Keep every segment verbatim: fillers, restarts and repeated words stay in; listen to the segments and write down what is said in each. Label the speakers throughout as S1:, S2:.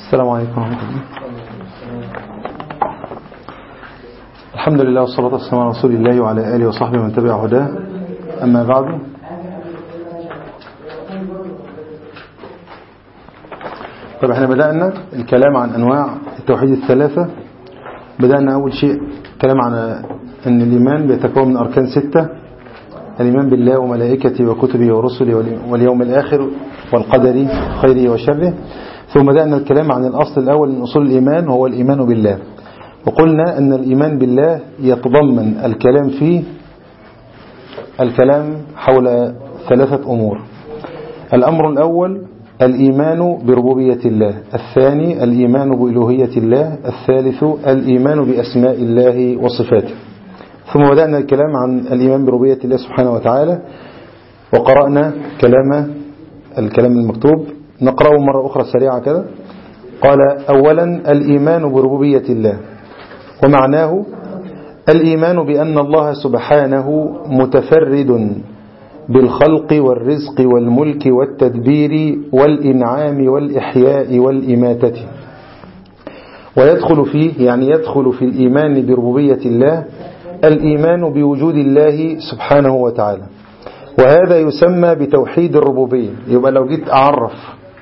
S1: السلام عليكم ورحمة الله. الحمد لله والصلاة والسلام على رسول الله وعلى آله وصحبه من تبع هداه. أما بعد، طب احنا بدأنا الكلام عن أنواع التوحيد الثلاثة. بدأنا أول شيء كلام عن أن الإيمان بيتكون من أركان ستة: الإيمان بالله وملائكته وكتبه ورسله واليوم الآخر والقدر خيره وشره. ثم بدأنا الكلام عن الأصل الأول من أصول الإيمان وهو الإيمان بالله، وقلنا أن الإيمان بالله يتضمن الكلام فيه الكلام حول ثلاثة أمور. الأمر الأول الإيمان بربوبية الله، الثاني الإيمان بإلوهية الله، الثالث الإيمان بأسماء الله وصفاته. ثم بدأنا الكلام عن الإيمان بربوبية الله سبحانه وتعالى، وقرأنا كلام الكلام المكتوب. نقرأه مرة أخرى سريعة كده. قال: أولا الإيمان بربوبية الله، ومعناه الإيمان بأن الله سبحانه متفرد بالخلق والرزق والملك والتدبير والإنعام والإحياء والإماتة. ويدخل فيه، يعني يدخل في الإيمان بربوبية الله، الإيمان بوجود الله سبحانه وتعالى، وهذا يسمى بتوحيد الربوبية. يبقى لو جيت أعرف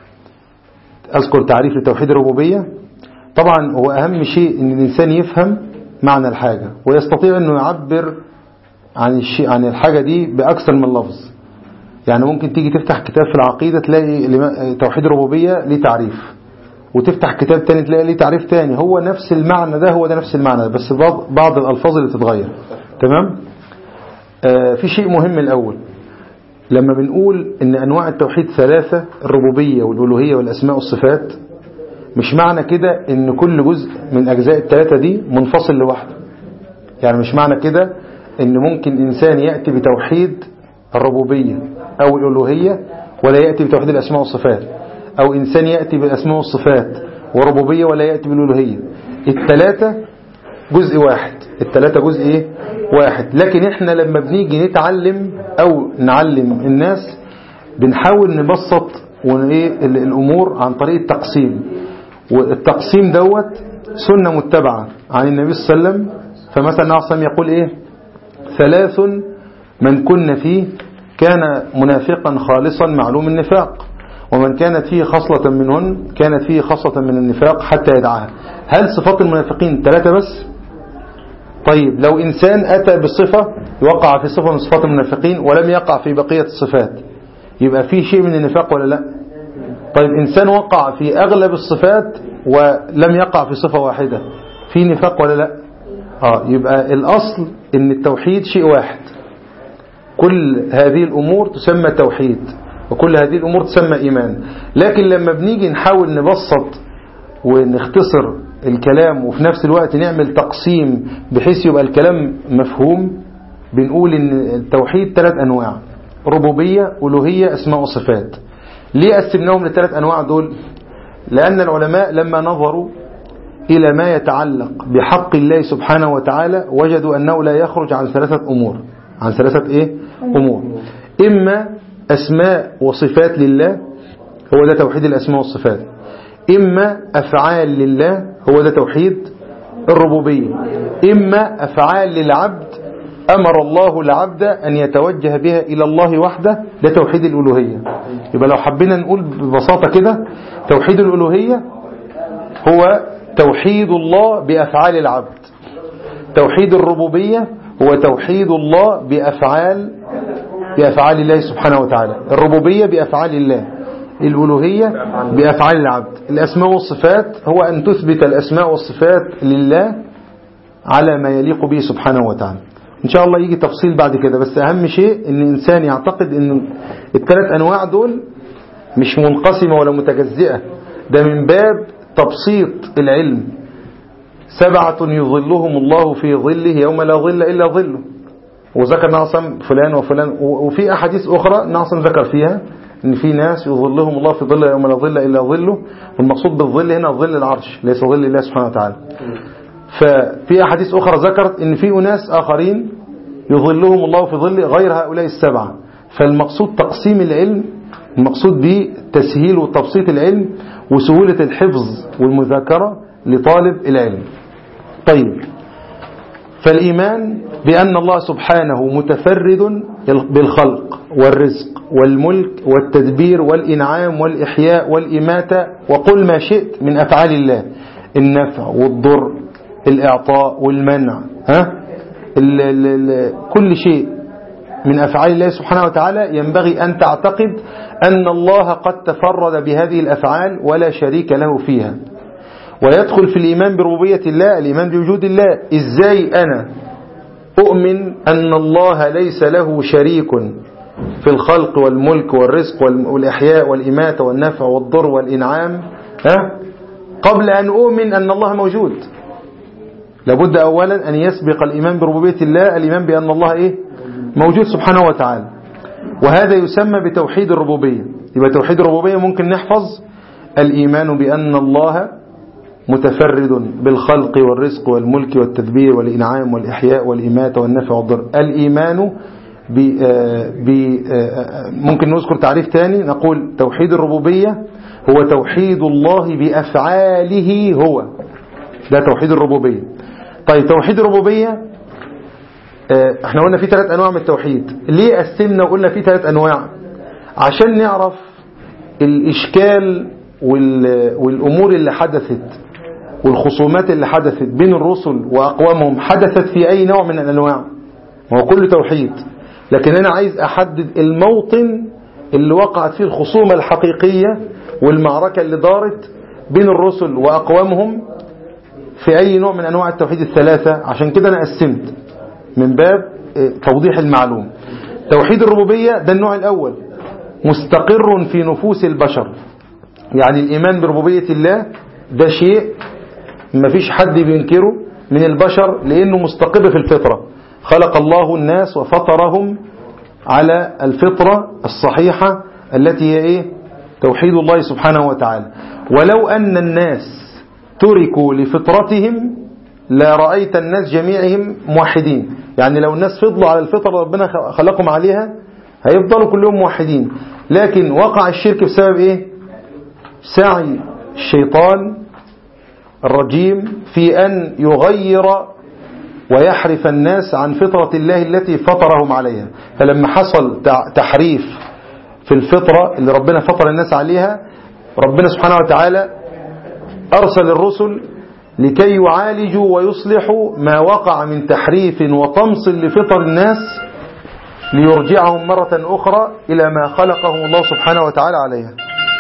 S1: أذكر تعريف لتوحيد الربوبية، طبعا هو أهم شيء أن الإنسان يفهم معنى الحاجة ويستطيع أنه يعبر عن الشيء عن الحاجة دي بأكثر من لفظ. يعني ممكن تيجي تفتح كتاب في العقيدة تلاقي توحيد الربوبية ليه تعريف، وتفتح كتاب تاني تلاقي ليه تعريف تاني. هو نفس المعنى ده هو ده نفس المعنى ده، بس بعض الألفاظ اللي تتغير. تمام. آه في شيء مهم الأول، لما بنقول ان انواع التوحيد ثلاثة: الربوبية والألوهية والأسماء والصفات، مش معنى كده ان كل جزء من اجزاء الثلاثة دي منفصل لوحده. يعني مش معنى كده ان ممكن انسان يأتي بتوحيد الربوبية او الألوهية ولا يأتي بتوحيد الأسماء والصفات، او انسان يأتي بالأسماء والصفات وربوبية ولا يأتي بالألوهية. الثلاثة جزء واحد، الثلاثة جزء ايه واحد. لكن احنا لما بنيجي نتعلم او نعلم الناس بنحاول نبسط الامور عن طريق التقسيم، والتقسيم دوت سنة متبعة عن النبي صلى الله عليه وسلم. فمثلا نعصم يقول ايه: ثلاث من كن فيه كان منافقا خالصا معلوم النفاق، ومن كانت فيه خصلة منهن كانت فيه خصلة من النفاق حتى يدعها. هل صفات المنافقين ثلاثة بس؟ طيب لو إنسان أتى بصفة يوقع في صفة من صفات المنافقين ولم يقع في بقية الصفات، يبقى فيه شيء من النفاق ولا لا؟ طيب إنسان وقع في أغلب الصفات ولم يقع في صفة واحدة، في نفاق ولا لا؟ آه يبقى الأصل إن التوحيد شيء واحد. كل هذه الأمور تسمى توحيد، وكل هذه الأمور تسمى إيمان. لكن لما بنيجي نحاول نبسط ونختصر الكلام وفي نفس الوقت نعمل تقسيم بحيث يبقى الكلام مفهوم، بنقول ان التوحيد ثلاث انواع: ربوبية، ألوهية، اسماء وصفات. ليه قسمناهم للثلاث انواع دول؟ لان العلماء لما نظروا الى ما يتعلق بحق الله سبحانه وتعالى وجدوا انه لا يخرج عن ثلاثة امور. عن ثلاثة ايه امور: اما اسماء وصفات لله، هو ده توحيد الاسماء والصفات. إما أفعال لله، هو ده توحيد الربوبية. إما أفعال للعبد أمر الله العبد أن يتوجه بها إلى الله وحده، ده توحيد الألوهية. يبقى لو حبينا نقول ببساطة كده، توحيد الألوهية هو توحيد الله بأفعال العبد. توحيد الربوبية هو توحيد الله بأفعال بأفعال الله سبحانه وتعالى. الربوبية بأفعال الله، الألوهية بأفعال العبد. الأسماء والصفات هو أن تثبت الأسماء والصفات لله على ما يليق به سبحانه وتعالى. إن شاء الله يجي تفصيل بعد كده، بس أهم شيء أن الإنسان يعتقد أن الثلاث أنواع دول مش منقسمة ولا متجزئة، ده من باب تبسيط العلم. سبعة يظلهم الله في ظله يوم لا ظل إلا ظله، وذكر نعصم فلان وفلان. وفي أحاديث أخرى نعصم ذكر فيها ان في ناس يظلهم الله في ظله يوم لا ظل الا ظله، والمقصود بالظل هنا ظل العرش ليس ظل الله سبحانه وتعالى. ففي احاديث اخرى ذكرت ان في اناس اخرين يظلهم الله في ظل غير هؤلاء السبعه. فالمقصود تقسيم العلم، المقصود به تسهيل وتبسيط العلم، وسهولة الحفظ والمذاكرة لطالب العلم. طيب، فالإيمان بأن الله سبحانه متفرد بالخلق والرزق والملك والتدبير والإنعام والإحياء والإماتة، وقل ما شئت من أفعال الله، النفع والضر، الإعطاء والمنع، ها؟ ال ال ال كل شيء من أفعال الله سبحانه وتعالى ينبغي أن تعتقد أن الله قد تفرد بهذه الأفعال ولا شريك له فيها. ويدخل في الإيمان بربوبية الله الإيمان بوجود الله. إزاي أنا أؤمن أن الله ليس له شريك في الخلق والملك والرزق والإحياء والإماتة والنفع والضر والإنعام، ها؟ قبل أن أؤمن أن الله موجود؟ لابد أولا أن يسبق الإيمان بربوبية الله الإيمان بأن الله إيه؟ موجود سبحانه وتعالى. وهذا يسمى بتوحيد الربوبية. يبقى توحيد الربوبية ممكن نحفظ الإيمان بأن الله متفرد بالخلق والرزق والملك والتدبير والإنعام والإحياء والإماتة والنفع والضر. الإيمان ب ب ممكن نذكر تعريف ثاني، نقول توحيد الربوبية هو توحيد الله بأفعاله هو، ده توحيد الربوبية. طيب، توحيد الربوبية احنا قلنا في ثلاث أنواع من التوحيد. ليه قسمنا وقلنا في ثلاث أنواع؟ عشان نعرف الإشكال والأمور اللي حدثت والخصومات اللي حدثت بين الرسل وأقوامهم حدثت في أي نوع من الأنواع. هو كله توحيد، لكن أنا عايز أحدد الموطن اللي وقعت فيه الخصومة الحقيقية والمعركة اللي دارت بين الرسل وأقوامهم في أي نوع من أنواع التوحيد الثلاثة. عشان كده أنا قسمت من باب توضيح المعلوم. توحيد الربوبية ده النوع الأول، مستقر في نفوس البشر. يعني الإيمان بربوبية الله ده شيء ما فيش حد بينكره من البشر، لأنه مستقر في الفطرة. خلق الله الناس وفطرهم على الفطرة الصحيحة التي هي إيه؟ توحيد الله سبحانه وتعالى. ولو أن الناس تركوا لفطرتهم لا رأيت الناس جميعهم موحدين. يعني لو الناس فضلوا على الفطرة ربنا خلقهم عليها هيفضلوا كلهم موحدين، لكن وقع الشرك بسبب إيه؟ سعي الشيطان الرجيم في أن يغير ويحرف الناس عن فطرة الله التي فطرهم عليها. فلما حصل تحريف في الفطرة اللي ربنا فطر الناس عليها، ربنا سبحانه وتعالى أرسل الرسل لكي يعالجوا ويصلحوا ما وقع من تحريف وطمس لفطر الناس، ليرجعهم مرة أخرى إلى ما خلقهم الله سبحانه وتعالى عليها.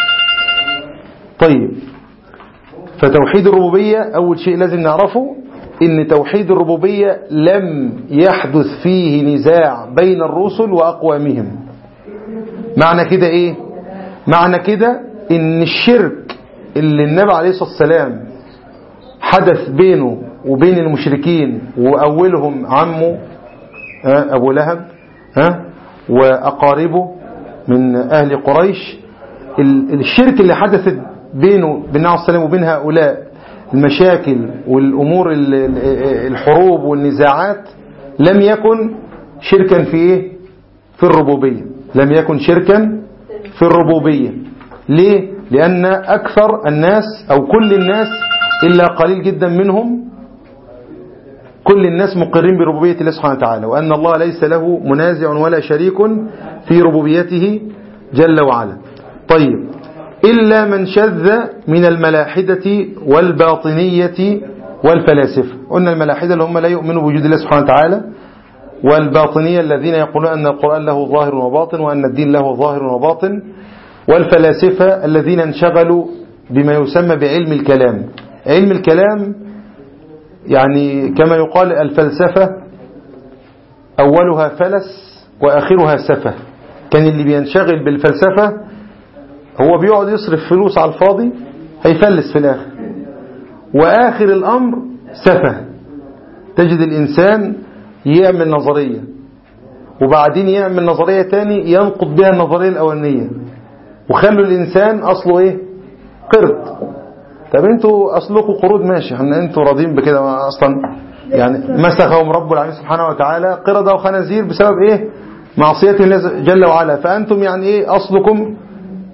S1: طيب، فتوحيد الربوبية أول شيء لازم نعرفه إن توحيد الربوبية لم يحدث فيه نزاع بين الرسل وأقوامهم. معنى كده إيه؟ معنى كده إن الشرك اللي النبي عليه الصلاة والسلام حدث بينه وبين المشركين، وأولهم عمه أبو لهب وأقاربه من أهل قريش، الشرك اللي حدثت بينه وبين النبي عليه الصلاة والسلام وبين هؤلاء المشاكل والأمور الحروب والنزاعات لم يكن شركا في إيه؟ في الربوبية. لم يكن شركا في الربوبية. ليه؟ لأن أكثر الناس أو كل الناس إلا قليل جدا منهم، كل الناس مقرين بربوبية الله سبحانه وتعالى، وأن الله ليس له منازع ولا شريك في ربوبيته جل وعلا. طيب، إلا من شذ من الملاحدة والباطنية والفلاسفة. قلنا الملاحدة اللي هم لا يؤمنوا بوجود الله سبحانه وتعالى، والباطنية الذين يقولون أن القرآن له ظاهر وباطن وأن الدين له ظاهر وباطن، والفلاسفة الذين انشغلوا بما يسمى بعلم الكلام. علم الكلام يعني كما يقال الفلسفة أولها فلس وآخرها سفة. كان اللي بينشغل بالفلسفة هو بيقعد يصرف فلوس على الفاضي هيفلس في الآخر، وآخر الأمر سفة. تجد الإنسان يعمل نظرية وبعدين يعمل نظرية تاني ينقض بها النظرية الأولانية، وخلوا الإنسان أصله إيه؟ قرد. طب انتوا أصلكم قرود، ماشي، انتوا راضين بكده أصلا. يعني مسخهم رب العالمين سبحانه وتعالى قردة وخنازير بسبب إيه؟ معصية الله جل وعلا. فأنتم يعني إيه؟ أصلكم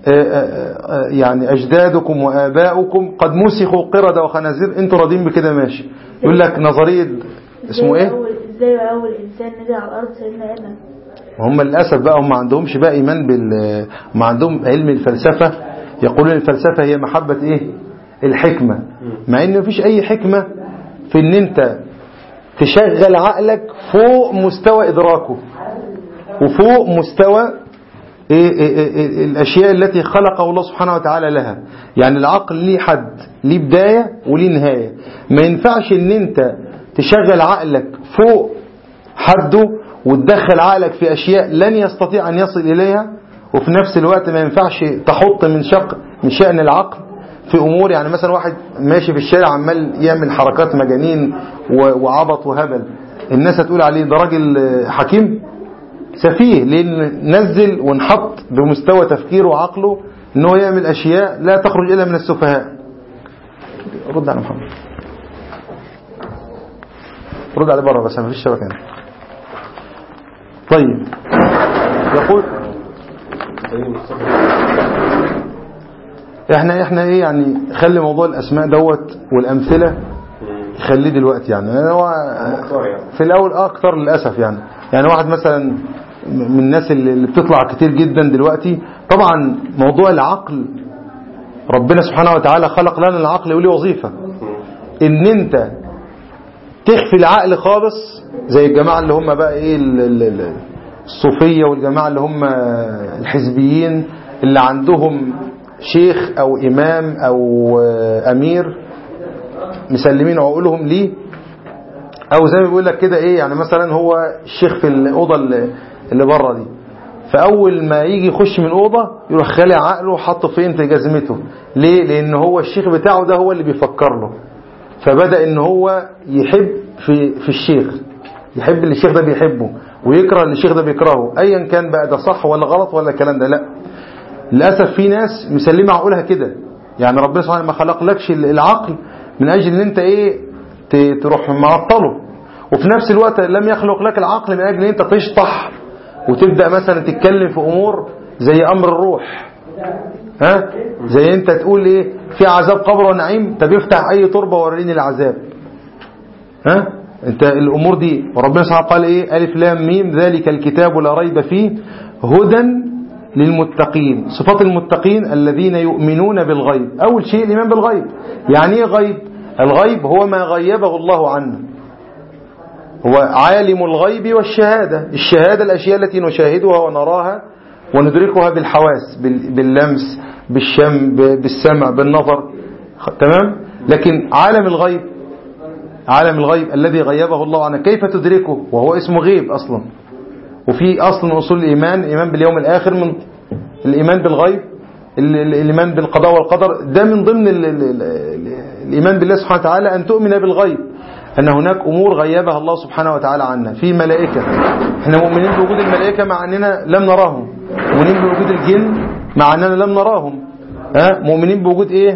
S1: يعني أجدادكم وآباؤكم قد مسخوا قردة وخنازير، انتوا راضين بكده ماشي. يقول لك نظرية اسمه ايه؟
S2: ازاي اول انسان نزل على الارض سيدنا ادم؟
S1: هم للاسف بقى هم ما عندهمش بقى ايمان بال ما عندهم علم الفلسفة. يقولون الفلسفة هي محبة ايه؟ الحكمة، مع ان مفيش اي حكمة في ان انت تشغل عقلك فوق مستوى ادراكه وفوق مستوى إيه إيه إيه الاشياء التي خلقه الله سبحانه وتعالى لها. يعني العقل ليه حد، ليه بداية وليه نهاية. ما ينفعش ان انت تشغل عقلك فوق حده وتدخل عقلك في اشياء لن يستطيع ان يصل اليها، وفي نفس الوقت ما ينفعش تحط من شق من شأن العقل في امور. يعني مثلا واحد ماشي في الشارع عمال يعمل حركات مجانين وعبط وهبل، الناس هتقول عليه ده راجل حكيم؟ سفيه، لان نزل ونحط بمستوى تفكيره وعقله ان هو يعمل اشياء لا تخرج الا من السفهاء. رد على محمد، رد على بره بس ما فيش شبكه هنا. طيب يقول احنا احنا ايه يعني، خلي موضوع الاسماء دوت والامثله خليه دلوقتي. يعني هو في الاول اكتر للاسف. يعني يعني واحد مثلا من الناس اللي بتطلع كتير جدا دلوقتي، طبعا موضوع العقل ربنا سبحانه وتعالى خلق لنا العقل وليه وظيفة. ان انت تخفي العقل خالص زي الجماعة اللي هم بقى ايه الصوفية والجماعة اللي هم الحزبيين اللي عندهم شيخ او امام او امير مسلمين عقولهم ليه، او زي ما بيقول لك كده ايه، يعني مثلا هو الشيخ في الاوضه اللي بره دي، فاول ما يجي يخش من الاوضه يروح خالع عقله وحطه فين؟ في جزمته. ليه؟ لان هو الشيخ بتاعه ده هو اللي بيفكر له، فبدا ان هو يحب في في الشيخ، يحب اللي الشيخ ده بيحبه ويكره اللي الشيخ ده بيكرهه، ايا كان بقى ده صح ولا غلط ولا الكلام ده. لا للاسف في ناس مسلمه عقولها كده. يعني ربنا سبحانه ما خلقلكش العقل من اجل ان انت ايه تروح معطله، وفي نفس الوقت لم يخلق لك العقل من اجل ان انت تشطح وتبدا مثلا تتكلم في امور زي امر الروح. ها زي انت تقول ايه في عذاب قبر ونعيم، طب يفتح اي تربه وريني العذاب. ها انت الامور دي وربنا سبحانه قال ايه؟ الف لام ميم ذلك الكتاب لا ريب فيه هدى للمتقين. صفات المتقين الذين يؤمنون بالغيب. اول شيء الايمان بالغيب. يعني ايه غيب؟ الغيب هو ما غيبه الله عنا، هو عالم الغيب والشهادة. الشهادة الأشياء التي نشاهدها ونراها وندركها بالحواس، باللمس، بالشم، بالسمع، بالنظر، تمام. لكن عالم الغيب، عالم الغيب الذي غيبه الله عنا كيف تدركه وهو اسمه غيب أصلا؟ وفي أصل من أصول الإيمان الإيمان باليوم الآخر، من الإيمان بالغيب، الإيمان بالقضاء والقدر، ده من ضمن الإيمان بالله سبحانه وتعالى أن تؤمن بالغيب، أن هناك أمور غيبها الله سبحانه وتعالى عنا. في ملائكة، احنا مؤمنين بوجود الملائكة مع أننا لم نراهم، مؤمنين بوجود الجن مع أننا لم نراهم. ها مؤمنين بوجود إيه؟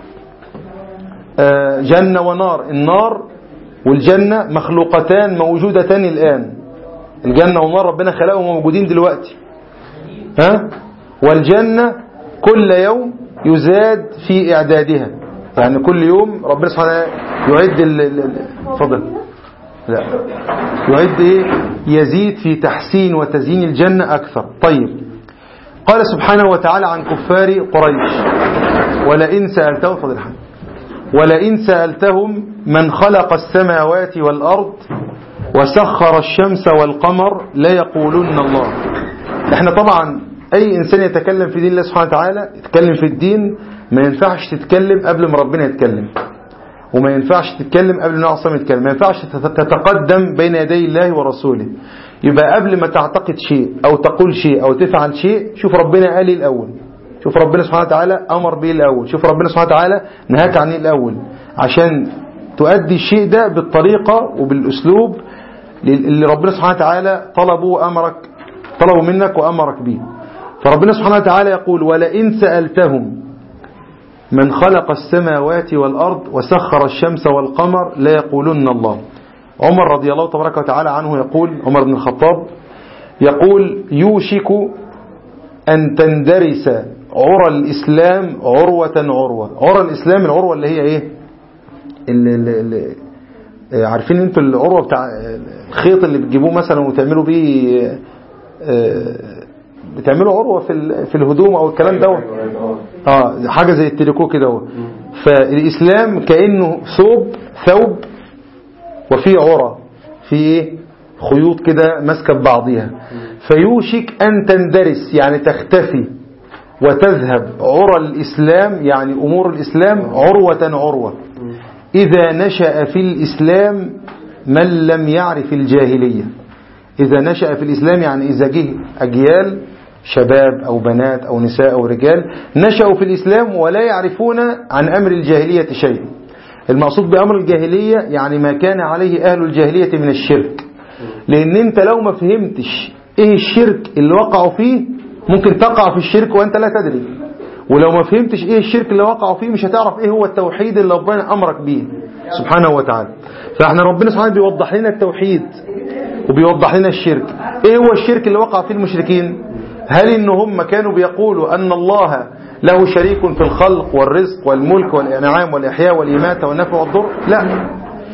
S1: آه جنة ونار. النار والجنة مخلوقتان موجودتان الآن. الجنة والنار ربنا خلقهم موجودين دلوقتي. ها والجنة كل يوم يزاد في إعدادها، يعني كل يوم ربنا سبحانه يعد فضل لا يعد ايه؟ يزيد في تحسين وتزيين الجنة أكثر. طيب قال سبحانه وتعالى عن كفار قريش ولئن سألتهم فضل الحمد ولئن سألتهم من خلق السماوات والأرض وسخر الشمس والقمر لا يقولون الله. احنا طبعا أي إنسان يتكلم في دين الله سبحانه وتعالى يتكلم في الدين، ما ينفعش تتكلم قبل ما ربنا يتكلم، وما ينفعش تتكلم قبل ما الله يتكلم، ما ينفعش تتقدم بين يدي الله ورسوله. يبقى قبل ما تعتقد شيء أو تقول شيء أو تفعل شيء شوف ربنا قال الأول، شوف ربنا سبحانه وتعالى أمر به الأول، شوف ربنا سبحانه وتعالى نهاك عنه الأول، عشان تؤدي الشيء ده بالطريقة وبالأسلوب اللي ربنا سبحانه وتعالى طلبه وأمرك طلبه منك وأمرك به. فربنا سبحانه وتعالى يقول ولئن سألتهم من خلق السماوات والأرض وسخر الشمس والقمر لا يقولون الله. عمر رضي الله تبارك وتعالى عنه يقول، عمر بن الخطاب يقول يوشك أن تندرس عرى الإسلام عروة عروة. عرى الإسلام العروة اللي هي إيه؟ اللي اللي اللي عارفين انتوا العروة بتاع الخيط اللي بتجيبوه مثلا وتعملوا بيه، بتعملوا عروة في في الهدوم او الكلام ده، اه حاجة زي التريكو كده. فالإسلام كأنه ثوب ثوب وفيه عرى، فيه خيوط كده ماسكة ببعضها، فيوشك أن تندرس يعني تختفي وتذهب عرى الإسلام، يعني أمور الإسلام عروة عروة، إذا نشأ في الإسلام من لم يعرف الجاهلية. إذا نشأ في الإسلام يعني إذا جه أجيال شباب أو بنات أو نساء أو رجال نشأوا في الإسلام ولا يعرفون عن أمر الجاهلية شيء. المقصود بأمر الجاهلية يعني ما كان عليه أهل الجاهلية من الشرك، لأن أنت لو ما فهمتش إيه الشرك اللي وقعوا فيه ممكن تقع في الشرك وأنت لا تدري، ولو ما فهمتش إيه الشرك اللي وقعوا فيه مش هتعرف إيه هو التوحيد اللي ربنا أمرك به سبحانه وتعالى. فإحنا ربنا سبحانه بيوضح لنا التوحيد وبيوضح لنا الشرك. إيه هو الشرك اللي وقع فيه المشركين؟ هل إن هم كانوا بيقولوا أن الله له شريك في الخلق والرزق والملك والإنعام والإحياء والإماتة والنفع والضر؟ لا.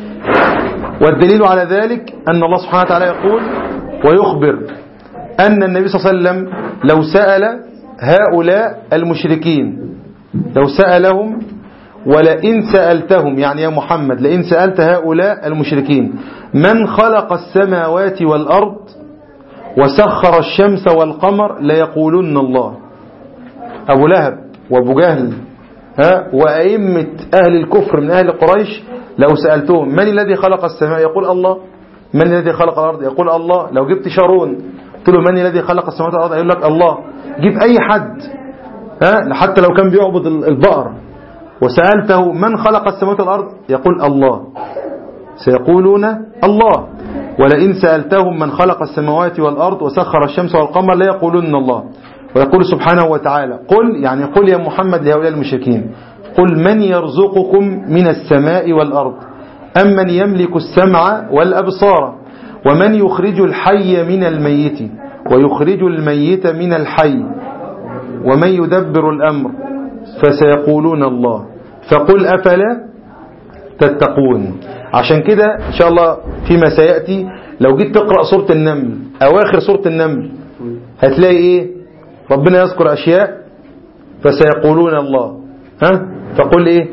S1: والدليل على ذلك أن الله سبحانه وتعالى يقول ويخبر أن النبي صلى الله عليه وسلم لو سأل هؤلاء المشركين، لو سألهم ولئن سألتهم يعني يا محمد لئن سألت هؤلاء المشركين من خلق السماوات والأرض وسخر الشمس والقمر ليقولن الله. أبو لهب وأبو جهل ها وأئمة أهل الكفر من أهل قريش لو سألتهم من الذي خلق السماء يقول الله، من الذي خلق الأرض يقول الله. لو جبت شارون قلت له من الذي خلق السماوات والأرض يقول لك الله. جيب أي حد ها حتى لو كان بيعبد البقر وسألته من خلق السماوات والأرض يقول الله، سيقولون الله. ولئن سألتهم من خلق السماوات والأرض وسخر الشمس والقمر ليقولن الله. ويقول سبحانه وتعالى قل يعني قل يا محمد لهؤلاء المشركين قل من يرزقكم من السماء والأرض أم من يملك السمع والأبصار ومن يخرج الحي من الميت ويخرج الميت من الحي ومن يدبر الأمر فسيقولون الله فقل أفلا تتقون. عشان كده إن شاء الله فيما سيأتي لو جيت تقرأ سورة النمل أواخر سورة النمل هتلاقي إيه؟ ربنا يذكر أشياء فسيقولون الله ها فقل إيه؟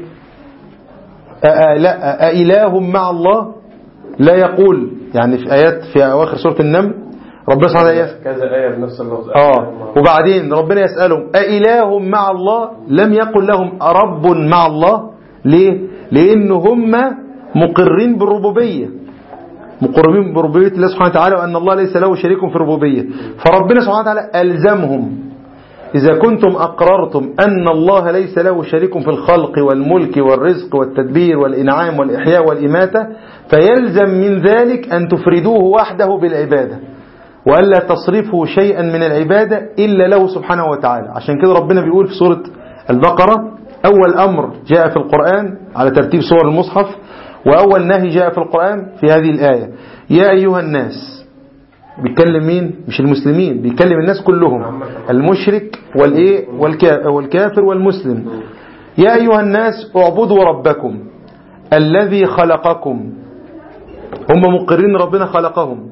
S1: أأ لا أإله مع الله لا يقول يعني في آيات في أواخر سورة النمل ربنا سبحانه وتعالى
S3: كذا آية بنفس اللفظ.
S1: آه وبعدين ربنا يسألهم أإله مع الله لم يقل لهم أرب مع الله. ليه؟ لأن هم مقرين بالربوبية، مقربين بربوبية الله سبحانه وتعالى وأن الله ليس له شريك في الربوبية. فربنا سبحانه وتعالى ألزمهم إذا كنتم أقررتم أن الله ليس له شريك في الخلق والملك والرزق والتدبير والإنعام والإحياء والإماتة فيلزم من ذلك أن تفردوه وحده بالعبادة وألا تصرفه شيئا من العبادة إلا له سبحانه وتعالى. عشان كده ربنا بيقول في سورة البقرة أول أمر جاء في القرآن على ترتيب سور المصحف وأول نهي جاء في القرآن في هذه الآية يا أيها الناس. بيتكلم مين؟ مش المسلمين، بيتكلم الناس كلهم المشرك والإيه والكافر والمسلم. يا أيها الناس اعبدوا ربكم الذي خلقكم. هم مقرين ربنا خلقهم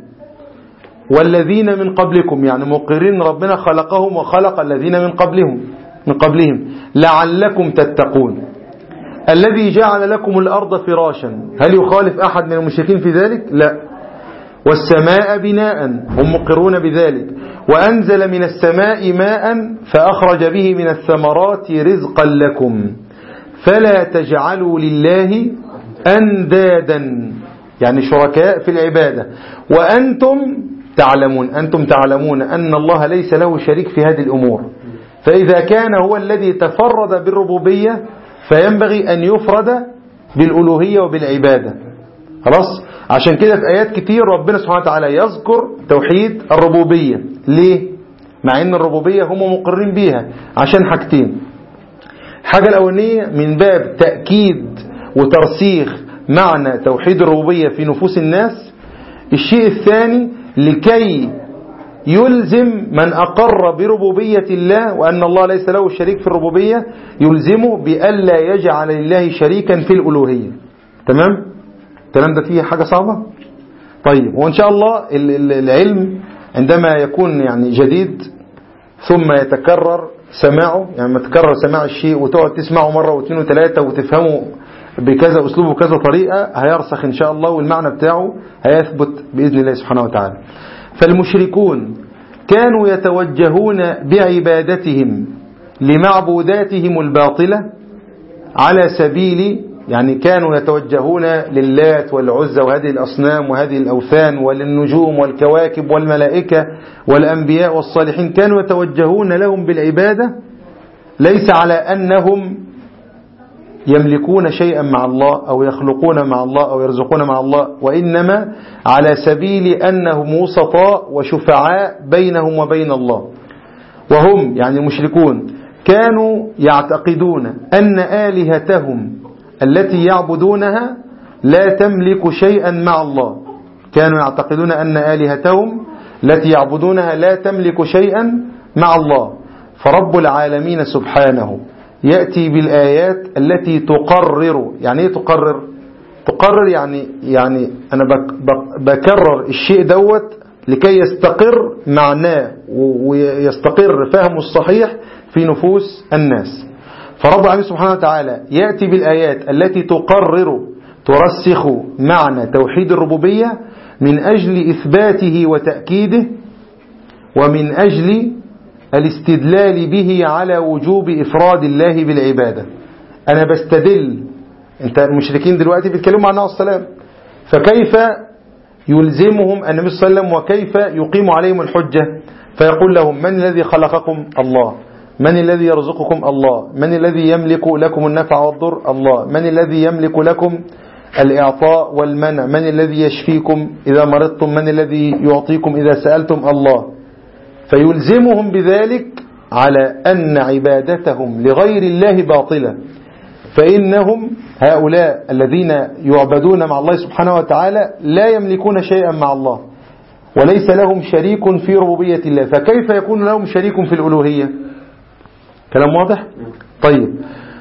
S1: والذين من قبلكم يعني مقرين ربنا خلقهم وخلق الذين من قبلهم من قبلهم لعلكم تتقون. الذي جعل لكم الأرض فراشا هل يخالف أحد من المشركين في ذلك؟ لا. والسماء بناء هم مقرون بذلك وأنزل من السماء ماء فأخرج به من الثمرات رزقا لكم فلا تجعلوا لله أندادا يعني شركاء في العبادة وأنتم تعلمون أنتم تعلمون أن الله ليس له شريك في هذه الأمور. فإذا كان هو الذي تفرد بالربوبية فينبغي أن يفرد بالألوهية وبالعبادة. خلاص. عشان كده في آيات كتير ربنا سبحانه وتعالى يذكر توحيد الربوبية. ليه؟ مع أن الربوبية هم مقرين بيها عشان حاجتين. حاجة الأولانية من باب تأكيد وترسيخ معنى توحيد الربوبية في نفوس الناس. الشيء الثاني لكي يلزم من أقر بربوبية الله وأن الله ليس له شريك في الربوبية، يلزمه بألا يجعل لله شريكا في الألوهية. تمام؟ الكلام ده فيه حاجة صعبة؟ طيب، وإن شاء الله العلم عندما يكون يعني جديد ثم يتكرر سماعه، يعني ما تكرر سماع الشيء وتقعد تسمعه مرة واثنين وثلاثة وتفهمه بكذا أسلوب وكذا طريقة، هيرسخ إن شاء الله والمعنى بتاعه هيثبت بإذن الله سبحانه وتعالى. فالمشركون كانوا يتوجهون بعبادتهم لمعبوداتهم الباطلة على سبيل، يعني كانوا يتوجهون للات والعزى وهذه الأصنام وهذه الأوثان وللنجوم والكواكب والملائكة والأنبياء والصالحين، كانوا يتوجهون لهم بالعبادة ليس على أنهم يملكون شيئا مع الله أو يخلقون مع الله أو يرزقون مع الله، وإنما على سبيل أنهم وسطاء وشفعاء بينهم وبين الله. وهم يعني المشركون كانوا يعتقدون أن آلهتهم التي يعبدونها لا تملك شيئا مع الله، كانوا يعتقدون أن آلهتهم التي يعبدونها لا تملك شيئا مع الله. فرب العالمين سبحانه يأتي بالآيات التي تقرر. يعني ايه تقرر؟ تقرر يعني يعني أنا بكرر الشيء دوت لكي يستقر معناه ويستقر فهمه الصحيح في نفوس الناس. فرب العالمين سبحانه وتعالى يأتي بالآيات التي تقرر ترسخ معنى توحيد الربوبية من أجل إثباته وتأكيده، ومن أجل الاستدلال به على وجوب إفراد الله بالعبادة. أنا بستدل، أنت المشركين دلوقتي بيتكلموا عن النبي صلى الله عليه وسلم، فكيف يلزمهم النبي صلى الله عليه وسلم وكيف يقيم عليهم الحجة؟ فيقول لهم: من الذي خلقكم؟ الله. من الذي يرزقكم؟ الله. من الذي يملك لكم النفع والضر؟ الله. من الذي يملك لكم الإعطاء والمنع؟ من الذي يشفيكم إذا مرضتم؟ من الذي يعطيكم إذا سألتم؟ الله. فيلزمهم بذلك على أن عبادتهم لغير الله باطلة، فإنهم هؤلاء الذين يعبدون مع الله سبحانه وتعالى لا يملكون شيئا مع الله وليس لهم شريك في ربوبية الله، فكيف يكون لهم شريك في الألوهية؟ كلام واضح؟ طيب،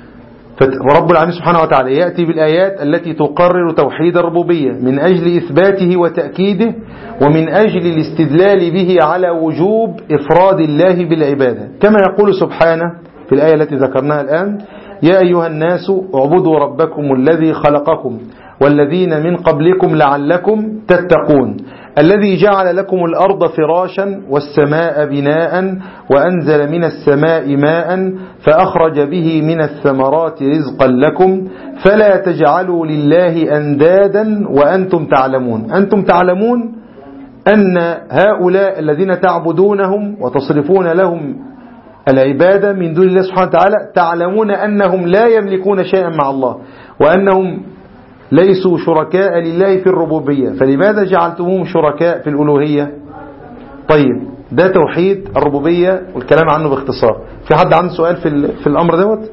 S1: ورب العالمين سبحانه وتعالى يأتي بالآيات التي تقرر توحيد الربوبية من أجل إثباته وتأكيده، ومن أجل الاستدلال به على وجوب إفراد الله بالعبادة، كما يقول سبحانه في الآية التي ذكرناها الآن: يا أيها الناس اعبدوا ربكم الذي خلقكم والذين من قبلكم لعلكم تتقون، الذي جعل لكم الأرض فراشا والسماء بناء وأنزل من السماء ماء فأخرج به من الثمرات رزقا لكم فلا تجعلوا لله أندادا وأنتم تعلمون. أنتم تعلمون أن هؤلاء الذين تعبدونهم وتصرفون لهم العبادة من دون الله سبحانه وتعالى تعلمون أنهم لا يملكون شيئا مع الله، وأنهم ليسوا شركاء لله في الربوبية، فلماذا جعلتموهم شركاء في الألوهية؟ طيب، ده توحيد الربوبية والكلام عنه باختصار. في حد عنده سؤال في في الأمر دوت؟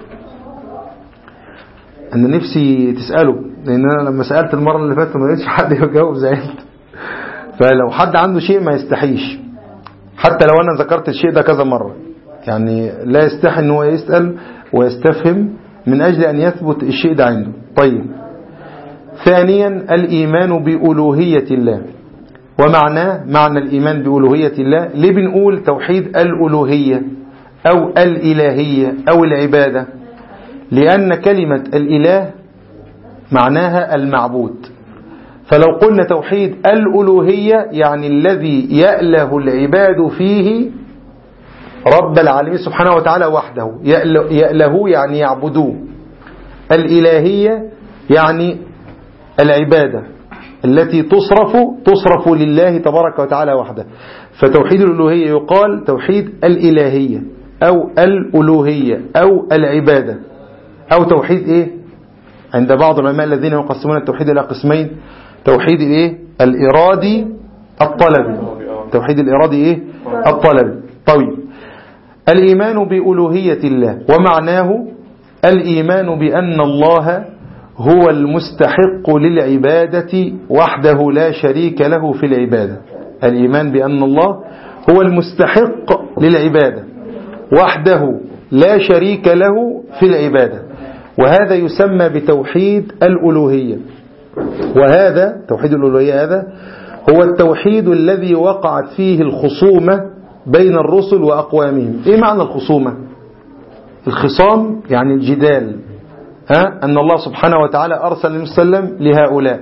S1: أنا نفسي تسأله، لأن أنا لما سألت المرة اللي فاتت ما لقيتش حد يجاوب، زعلت. فلو حد عنده شيء ما يستحيش، حتى لو أنا ذكرت الشيء ده كذا مرة، يعني لا يستحي أنه يسأل ويستفهم من أجل أن يثبت الشيء ده عنده. طيب، ثانيا الإيمان بألوهية الله. ومعناه معنى الإيمان بألوهية الله، ليه بنقول توحيد الألوهية أو الإلهية أو العبادة؟ لأن كلمة الإله معناها المعبود، فلو قلنا توحيد الألوهية يعني الذي يأله العباد فيه رب العالمين سبحانه وتعالى وحده، يأله يعني يعبدوه. الإلهية يعني العبادة التي تصرف تصرف لله تبارك وتعالى وحده. فتوحيد الألوهية يقال توحيد الإلهية أو الألوهية أو العبادة أو توحيد إيه؟ عند بعض العلماء الذين يقسمون التوحيد إلى قسمين: توحيد الإيه؟ الإرادي الطلبي. توحيد الإرادي إيه؟ الطلبي. طيب، الإيمان بألوهية الله ومعناه الإيمان بأن الله هو المستحق للعبادة وحده لا شريك له في العبادة. الإيمان بأن الله هو المستحق للعبادة وحده لا شريك له في العبادة، وهذا يسمى بتوحيد الألوهية. وهذا توحيد الألوهية هذا هو التوحيد الذي وقعت فيه الخصومة بين الرسل وأقوامهم. إيه معنى الخصومة؟ الخصام يعني الجدال، ها؟ أن الله سبحانه وتعالى أرسل النبي صلى الله عليه وسلم لهؤلاء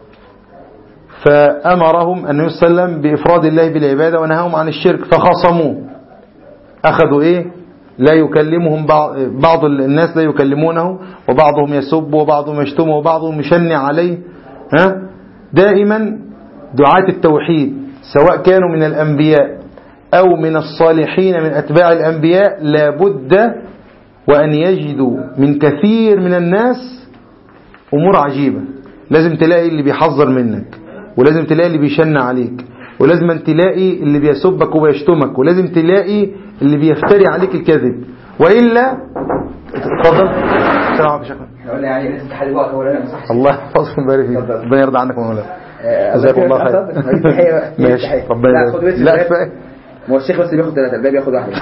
S1: فأمرهم النبي صلى الله عليه وسلم بإفراد الله بالعبادة ونهاهم عن الشرك فخاصموه. أخذوا إيه؟ لا يكلمهم بعض, بعض الناس لا يكلمونه، وبعضهم يسب وبعضهم يشتم وبعضهم يشنع عليه. ها؟ دائما دعاة التوحيد سواء كانوا من الأنبياء أو من الصالحين من أتباع الأنبياء لابد وأن يجدوا من كثير من الناس أمور عجيبة. لازم تلاقي اللي بيحذر منك، ولازم تلاقي اللي بيشنع عليك، ولازم تلاقي اللي بيسبك وبيشتمك، ولازم تلاقي اللي بيفتري عليك الكذب، وإلا اتفضل. السلام عليكم شكرا.
S3: قلنا يعني لازم تحلي وقت ولا ما صحش.
S1: الله يحفظك ويبارك فيك، ربنا يرضى عنك مولانا. جزاكم الله خير. ماشي ربنا يرضى. لا كفايه.
S3: هو الشيخ بس بياخد ثلاثة، الباقي بياخد واحدة.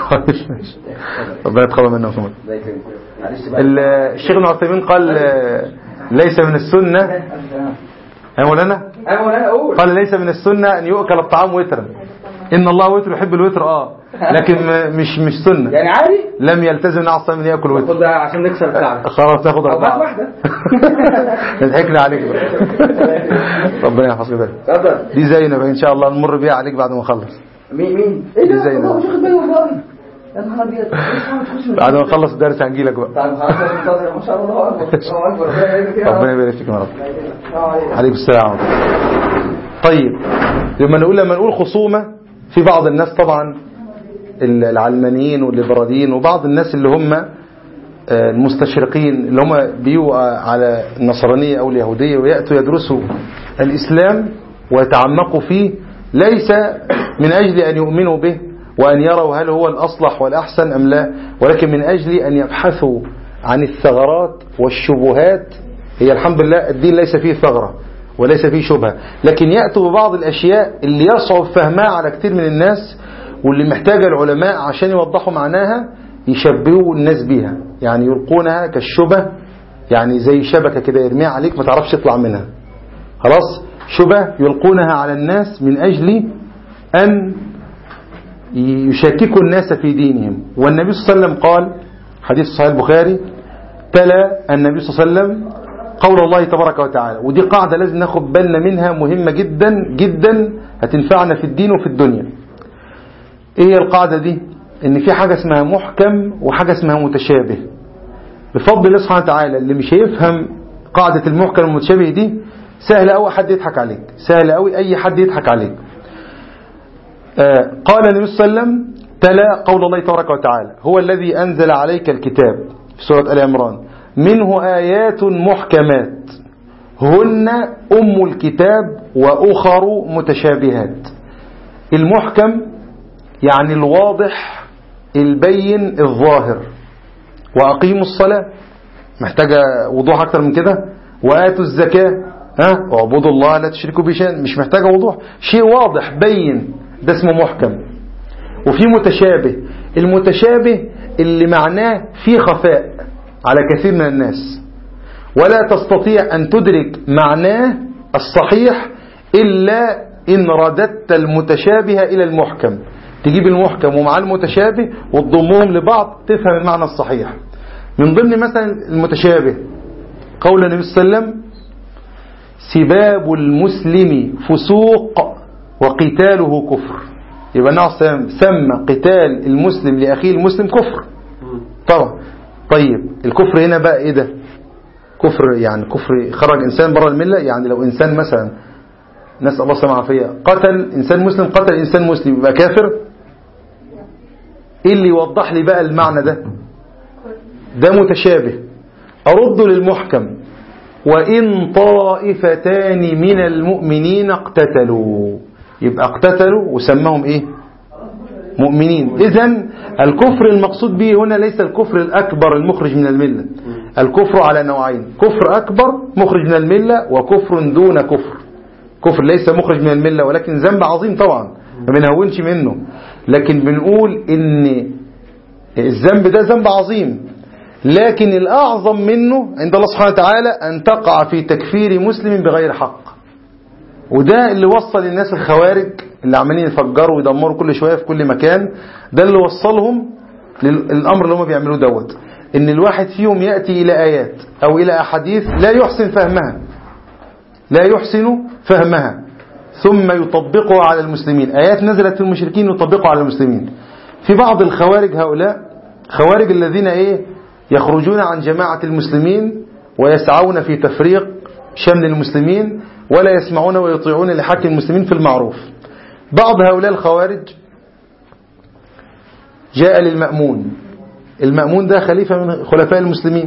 S1: ربنا يتقبل منا ومنكم. الشيخ ابن عثيمين قال ليس من السنة يا مولانا قال ليس من السنة أن يؤكل الطعام وترا. إن الله وتر يحب الوتر اه لكن مش مش سنة يعني عادي. لم يلتزم نعص من يأكل وتر.
S3: خد عشان نكسر الكعبة.
S1: خلاص ناخد أربعة. واحدة. نضحكنا عليك بقى. ربنا يحفظك بقى. دي زينب إن شاء الله نمر بيها عليك بعد ما نخلص.
S3: مين مين؟
S1: ايه ده؟ زينب. مش واخد بالي والله. يا نهار ابيض. بعد ما نخلص الدرس هنجي لك بقى. طيب خلاص ما شاء الله اكبر. ربنا يبارك فيك يا رب. عليكم السلام. طيب لما نقول لما نقول خصومة، في بعض الناس طبعا العلمانيين والليبراليين وبعض الناس اللي هم المستشرقين اللي هم بيجوا على النصرانية أو اليهودية ويأتوا يدرسوا الإسلام ويتعمقوا فيه، ليس من أجل أن يؤمنوا به وأن يروا هل هو الأصلح والأحسن أم لا، ولكن من أجل أن يبحثوا عن الثغرات والشبهات. هي الحمد لله الدين ليس فيه ثغرة وليس فيه شبهة، لكن يأتوا ببعض الأشياء اللي يصعب فهمها على كثير من الناس واللي محتاجة العلماء عشان يوضحوا معناها يشبهوا الناس بيها، يعني يلقونها كالشبه، يعني زي شبكة كده يرميها عليك ما تعرفش تطلع منها. خلاص شبه يلقونها على الناس من أجل أن يشككوا الناس في دينهم. والنبي صلى الله عليه وسلم قال حديث صحيح البخاري تلا النبي صلى الله عليه وسلم قول الله تبارك وتعالى، ودي قاعدة لازم ناخد بالنا منها مهمة جدا جدا هتنفعنا في الدين وفي الدنيا. ايه هي القاعدة دي؟ ان في حاجة اسمها محكم وحاجة اسمها متشابه. بفضل الله سبحانه وتعالى اللي مش هيفهم قاعدة المحكم والمتشابه دي سهل قوي حد يضحك عليك، سهل قوي اي حد يضحك عليك. آه قال النبي صلى الله عليه وسلم تلا قول الله تبارك وتعالى هو الذي أنزل عليك الكتاب في سورة آل عمران منه آيات محكمات هن أم الكتاب وأخر متشابهات. المحكم يعني الواضح البين الظاهر، وأقيموا الصلاة محتاجة وضوح أكتر من كده، وآتوا الزكاة ها اعبدوا الله لا تشركوا به شيئا، مش محتاجة وضوح، شيء واضح بين، ده اسمه محكم. وفي متشابه، المتشابه اللي معناه فيه خفاء على كثير من الناس ولا تستطيع أن تدرك معناه الصحيح إلا إن رددت المتشابه إلى المحكم. تجيب المحكم ومع المتشابه وتضمهم لبعض تفهم المعنى الصحيح. من ضمن مثلا المتشابه قول النبي صلى الله عليه وسلم سباب المسلم فسوق وقتاله كفر. يبقى النبي سمى قتال المسلم لأخيه المسلم كفر طبعا. طيب الكفر هنا بقى ايه ده؟ كفر يعني كفر خرج انسان بره المله. يعني لو انسان مثلا نسأل الله السلامة والعافية قتل انسان مسلم قتل انسان مسلم يبقى كافر؟ ايه اللي يوضح لي بقى المعنى ده؟ ده متشابه. ارد للمحكم وان طائفتان من المؤمنين اقتتلوا، يبقى اقتتلوا وسماهم ايه؟ مؤمنين. إذن الكفر المقصود به هنا ليس الكفر الأكبر المخرج من الملة. الكفر على نوعين، كفر أكبر مخرج من الملة وكفر دون كفر. كفر ليس مخرج من الملة ولكن ذنب عظيم طبعا ما بنهونش منه، لكن بنقول إن الذنب ده ذنب عظيم، لكن الأعظم منه عند الله سبحانه وتعالى أن تقع في تكفير مسلم بغير حق. وده اللي وصل الناس الخوارج اللي عمالين يفجروا ويدمروا كل شوية في كل مكان، ده اللي وصلهم للأمر اللي هم بيعملوه دوت، إن الواحد فيهم يأتي إلى آيات أو إلى أحاديث لا يحسن فهمها لا يحسن فهمها ثم يطبقها على المسلمين. آيات نزلت في المشركين يطبقها على المسلمين. في بعض الخوارج هؤلاء خوارج الذين إيه يخرجون عن جماعة المسلمين ويسعون في تفريق شمل المسلمين ولا يسمعون ويطيعون لحق المسلمين في المعروف. بعض هؤلاء الخوارج جاء للمأمون، المأمون ده خليفة من خلفاء المسلمين،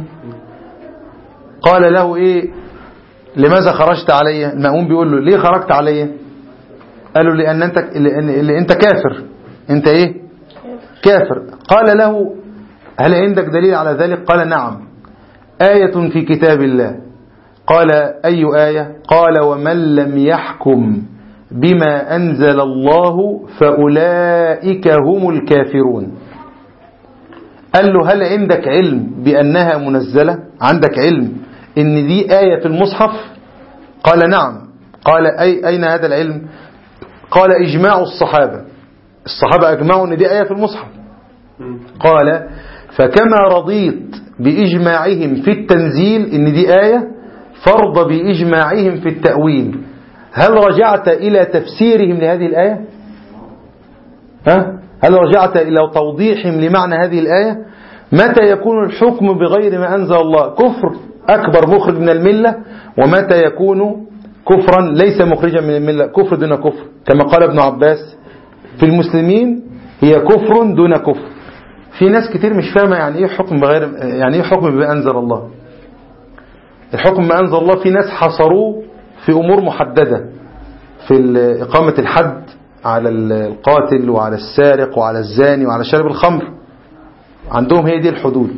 S1: قال له إيه لماذا خرجت علي؟ المأمون بيقول له ليه خرجت علي؟ قال له لأن أنت, لأن أنت كافر، أنت إيه كافر. قال له هل عندك دليل على ذلك؟ قال نعم، آية في كتاب الله. قال أي آية؟ قال ومن لم يحكم بما أنزل الله فأولئك هم الكافرون. قال له هل عندك علم بأنها منزلة؟ عندك علم إن دي آية في المصحف؟ قال نعم. قال أي أين هذا العلم؟ قال إجماع الصحابة، الصحابة أجمعوا إن دي آية في المصحف. قال فكما رضيت بإجماعهم في التنزيل إن دي آية، فرض بإجماعهم في التأويل. هل رجعت إلى تفسيرهم لهذه الآية؟ ها؟ هل رجعت إلى توضيحهم لمعنى هذه الآية؟ متى يكون الحكم بغير ما أنزل الله كفر أكبر مخرج من الملة، ومتى يكون كفرا ليس مخرجا من الملة كفر دون كفر، كما قال ابن عباس في المسلمين هي كفر دون كفر. في ناس كتير مش فاهمة يعني ايه حكم بغير يعني ايه حكم بما أنزل الله. الحكم ما أنزل الله في ناس حصروه في أمور محددة، في إقامة الحد على القاتل وعلى السارق وعلى الزاني وعلى شارب الخمر، عندهم هي دي الحدود،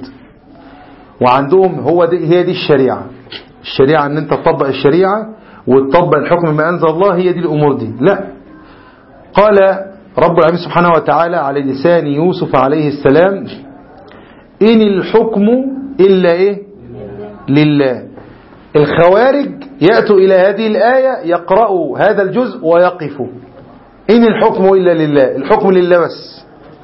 S1: وعندهم هو دي هي دي الشريعة. الشريعة ان انت تطبق الشريعة وتطبق الحكم ما أنزل الله، هي دي الأمور دي. لا، قال رب العالمين سبحانه وتعالى على لسان يوسف عليه السلام إن الحكم إلا إيه لله. الخوارج يأتوا إلى هذه الآية يقرأوا هذا الجزء ويقفوا إن الحكم إلا لله، الحكم لله بس.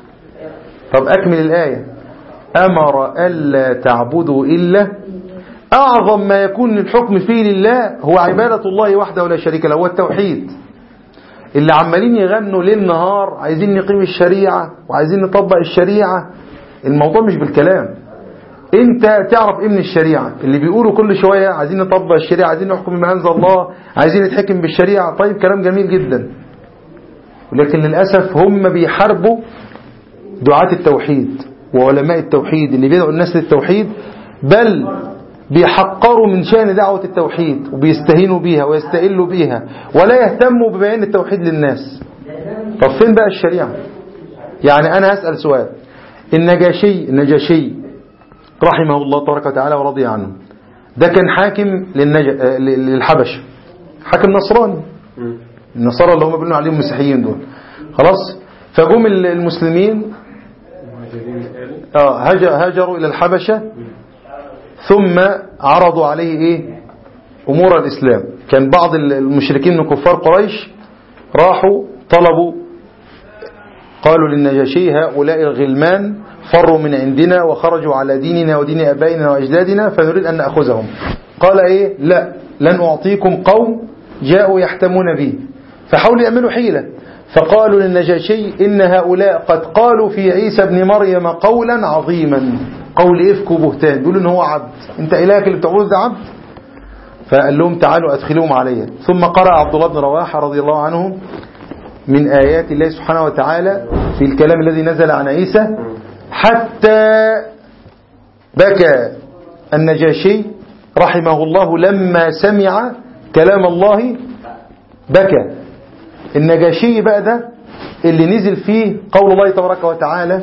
S1: طب أكمل الآية، أمر ألا تعبدوا إلا. أعظم ما يكون الحكم فيه لله هو عبادة الله وحده ولا شريك له، هو التوحيد. اللي عمالين يغنوا ليل نهار عايزين نقيم الشريعة وعايزين نطبق الشريعة، الموضوع مش بالكلام. انت تعرف ايه من الشريعة؟ اللي بيقولوا كل شوية عايزين نطبق الشريعة، عايزين نحكم بما أنزل الله، عايزين نتحكم بالشريعة. طيب كلام جميل جدا، ولكن للأسف هم بيحاربوا دعاة التوحيد وعلماء التوحيد اللي بيدعوا الناس للتوحيد، بل بيحقروا من شأن دعوة التوحيد وبيستهينوا بيها ويستقلوا بيها ولا يهتموا ببيان التوحيد للناس. طب فين بقى الشريعة؟ يعني أنا هسأل سؤال، النجاشي النجاشي رحمه الله تبارك وتعالى ورضي عنه، ده كان حاكم للنج... للحبشة، حاكم نصراني، النصارى اللي هم بيقولوا عليهم مسيحيين دول، خلاص. فجم المسلمين اه هاجروا إلى الحبشة، ثم عرضوا عليه ايه امور الاسلام. كان بعض المشركين من كفار قريش راحوا طلبوا، قالوا للنجاشي هؤلاء الغلمان فروا من عندنا وخرجوا على ديننا ودين ابائنا واجدادنا فنريد ان ناخذهم. قال ايه لا، لن اعطيكم قوم جاءوا يحتمون بي. فحاولوا يعملوا حيلة، فقالوا للنجاشي إن هؤلاء قد قالوا في عيسى ابن مريم قولا عظيما، قول إفك وبهتان، بيقولوا إن هو عبد، أنت إلهك اللي بتعبده ده عبد. فقال لهم تعالوا أدخلوهم علي. ثم قرأ عبد الله بن رواحة رضي الله عنه من آيات الله سبحانه وتعالى في الكلام الذي نزل عن عيسى، حتى بكى النجاشي رحمه الله لما سمع كلام الله، بكى. النجاشي بقى ده اللي نزل فيه قول الله تبارك وتعالى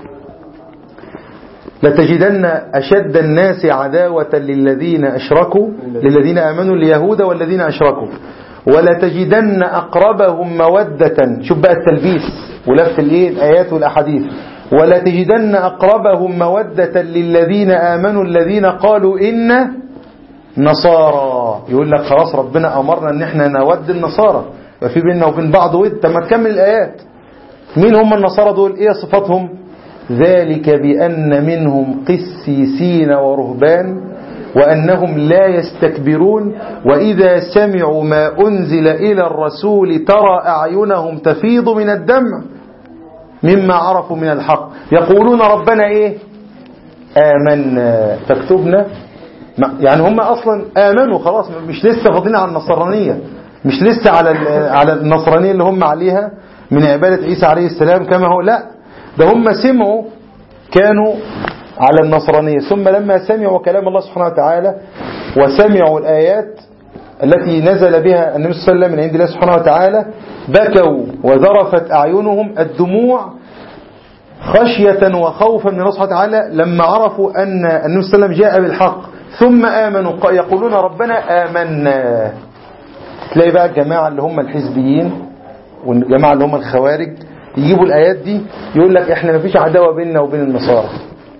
S1: لتجدن أشد الناس عداوة للذين أشركوا للذين آمنوا اليهود والذين أشركوا ولتجدن أقربهم مودة. شوف بقى التلبيس ولف الايه الآيات والأحاديث. ولا تجدن أقربهم مودة للذين آمنوا الذين قالوا إن نصارى. يقول لك خلاص ربنا أمرنا ان احنا نود النصارى وفي بيننا وبين بعض ود. طب ما تكمل الآيات. مين هم النصارى دول؟ ايه صفاتهم؟ ذلك بأن منهم قسيسين ورهبان وأنهم لا يستكبرون وإذا سمعوا ما أنزل إلى الرسول ترى أعينهم تفيض من الدمع مما عرفوا من الحق يقولون ربنا إيه؟ آمنا فاكتبنا. يعني هم أصلا آمنوا خلاص، مش لسه فاضلين على النصرانية، مش لسه على على النصرانية اللي هم عليها من عبادة عيسى عليه السلام كما هو. لا، ده هم سمعوا كانوا على النصرانية، ثم لما سمعوا كلام الله سبحانه وتعالى وسمعوا الآيات التي نزل بها النبي صلى الله عليه وسلم من عند الله سبحانه وتعالى بكوا وذرفت أعينهم الدموع خشية وخوفا من الله سبحانه وتعالى لما عرفوا أن النبي صلى الله عليه وسلم جاء بالحق ثم آمنوا يقولون ربنا آمنا. تلاقي بقى الجماعة اللي هم الحزبيين والجماعة اللي هم الخوارج يجيبوا الآيات دي يقول لك احنا مفيش عداوة بيننا وبين النصارى،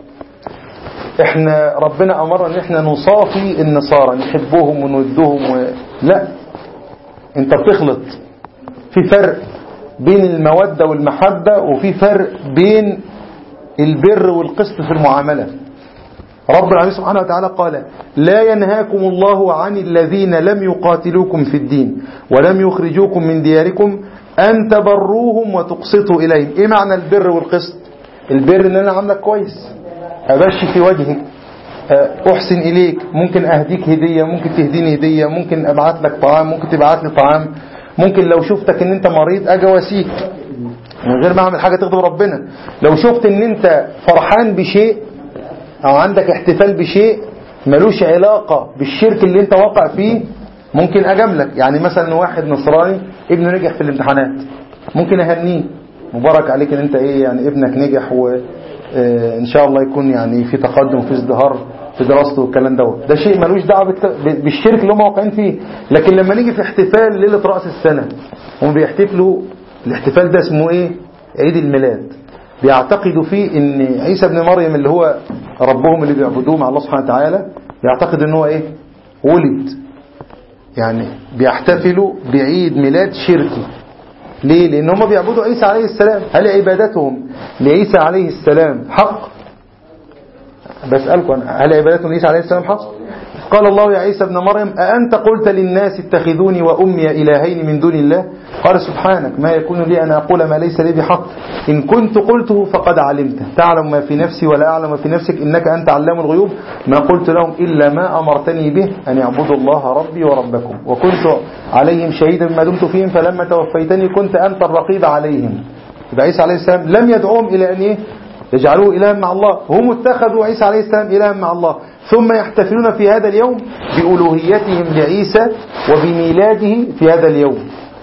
S1: احنا ربنا أمرنا ان احنا نصافي النصارى نحبهم ونودهم و... لا، انت بتخلط. في فرق بين المودة والمحبة وفي فرق بين البر والقسط في المعاملة. رب العالمين سبحانه وتعالى قال لا ينهاكم الله عن الذين لم يقاتلوكم في الدين ولم يخرجوكم من دياركم أن تبروهم وتقسطوا إليهم. إيه معنى البر والقسط؟ البر إن أنا عاملك كويس، أبشي في وجهك، أحسن إليك، ممكن أهديك هدية، ممكن تهديني هدية، ممكن أبعت لك طعام، ممكن تبعت لي طعام، ممكن لو شفتك إن أنت مريض أجي واسيك من غير ما أعمل حاجة تغضب ربنا. لو شفت إن أنت فرحان بشيء أو عندك احتفال بشيء ملوش علاقة بالشرك اللي أنت واقع فيه ممكن أجاملك. يعني مثلا واحد نصراني ابنه نجح في الامتحانات ممكن أهنيه، مبارك عليك ان انت ايه يعني ابنك نجح وان شاء الله يكون يعني في تقدم وفي ازدهار في دراسته والكلام دوت. ده شيء ملوش دعوه بالشرك اللي هم واقعين فيه. لكن لما نيجي في احتفال ليله راس السنه هم بيحتفلوا، الاحتفال ده اسمه ايه؟ عيد الميلاد. بيعتقدوا فيه ان عيسى ابن مريم اللي هو ربهم اللي بيعبدوه مع الله سبحانه وتعالى بيعتقد ان هو ايه؟ ولد. يعني بيحتفلوا بعيد ميلاد شركي. ليه؟ لأن هم بيعبدوا عيسى عليه السلام. هل عبادتهم لعيسى عليه السلام حق؟ بسألكم هل عبادتهم لعيسى عليه السلام حق؟ قال الله يا عيسى ابن مريم أأنت قلت للناس اتخذوني وأمي إلهين من دون الله؟ قال سبحانك ما يكون لي أن أقول ما ليس لي بحق إن كنت قلته فقد علمته تعلم ما في نفسي ولا أعلم ما في نفسك إنك أنت علام الغيوب ما قلت لهم إلا ما أمرتني به أن يعبدوا الله ربي وربكم وكنت عليهم شهيدا ما دمت فيهم فلما توفيتني كنت أنت الرقيب عليهم. يبقى عيسى عليه السلام لم يدعوهم إلى أن إيه؟ يجعلوه إلها مع الله، هم اتخذوا عيسى عليه السلام إلها مع الله، ثم يحتفلون في هذا اليوم بألوهيتهم لعيسى وبميلاده في هذا اليوم.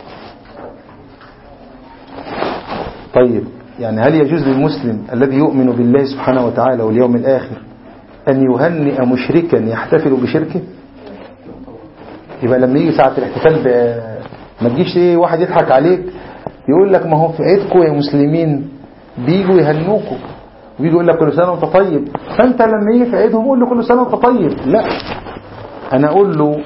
S1: طيب يعني هل يجوز للمسلم الذي يؤمن بالله سبحانه وتعالى واليوم الآخر أن يهنئ مشركا يحتفل بشركه؟ يبقى لما يجي ساعة الاحتفال ب... ما تجيش ايه واحد يضحك عليك يقول لك ما هو في عيدكم يا مسلمين بيجوا يهنوكوا ويجوا يقول لك كل سنة وانت طيب، فانت لما يجي في عيدهم قول له كل سنة وانت طيب. لا، انا اقول له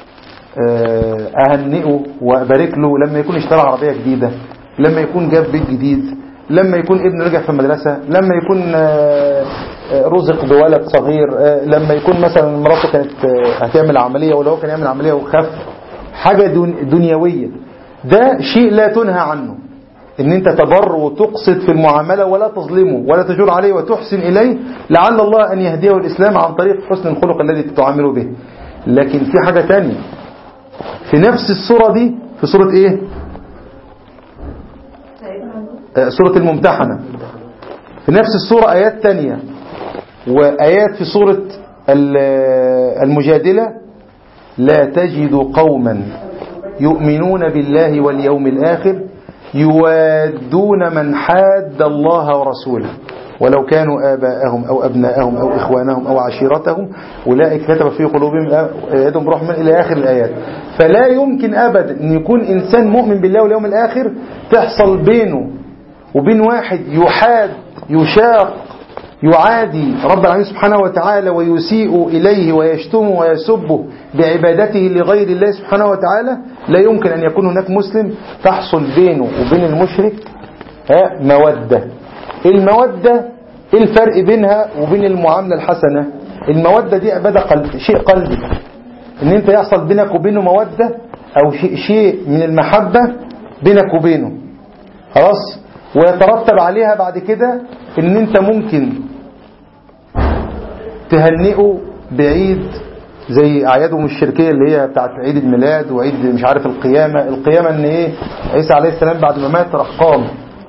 S1: اهنئه وابارك له لما يكون اشترى عربية جديدة، لما يكون جاب بيت جديد، لما يكون ابنه رجع في المدرسة، لما يكون رزق بولد صغير، لما يكون مثلا مراته كانت هتعمل عملية ولا هو كان يعمل عملية وخف، حاجة دنيوية. ده شيء لا تنهى عنه، ان انت تبر وتقصد في المعاملة ولا تظلمه ولا تجور عليه وتحسن اليه لعل الله ان يهديه الاسلام عن طريق حسن الخلق الذي تتعامل به. لكن في حاجة تانية في نفس الصورة دي، في صورة ايه؟ سورة الممتحنة. في نفس السورة آيات تانية وآيات في سورة المجادلة لا تجد قوما يؤمنون بالله واليوم الآخر يوادون من حاد الله ورسوله ولو كانوا آباءهم أو أبناءهم أو إخوانهم أو عشيرتهم أولئك كتب في قلوبهم يدهم برحمة إلى آخر الآيات. فلا يمكن أبدا أن يكون إنسان مؤمن بالله واليوم الآخر تحصل بينه وبين واحد يحاد يشاق يعادي رب العالمين سبحانه وتعالى ويسيء إليه ويشتمه ويسبه بعبادته لغير الله سبحانه وتعالى، لا يمكن أن يكون هناك مسلم تحصل بينه وبين المشرك مودة. المودة إيه الفرق بينها وبين المعاملة الحسنة؟ المودة دي عبادة قلب، شيء قلبي، ان انت يحصل بينك وبينه مودة او شيء, شيء من المحبة بينك وبينه خلاص، ويترتب عليها بعد كده ان انت ممكن تهنئه بعيد زي اعيادهم الشركية اللي هي بتاعت عيد الميلاد وعيد مش عارف القيامة. القيامة ان ايه؟ عيسى عليه السلام بعد ما مات راح قام.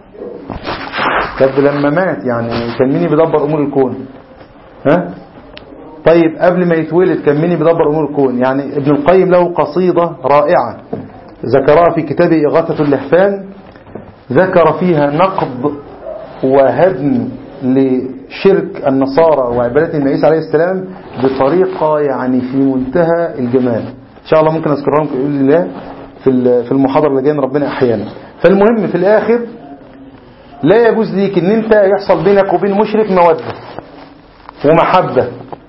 S1: طب لما مات يعني كان مين بيدبر امور الكون؟ ها؟ طيب قبل ما يتولد كان مين بيدبر امور الكون؟ يعني ابن القيم له قصيدة رائعة ذكرها في كتابه إغاثة اللهفان، ذكر فيها نقض وهدم لشرك النصارى وعبادة عيسى عليه السلام بطريقة يعني في منتهى الجمال. إن شاء الله ممكن أذكرها لكم بإذن الله في في المحاضرة اللي جايه ربنا أحيانا. فالمهم في الآخر لا يجوز ليك ان انت يحصل بينك وبين مشرك مودة ومحبة،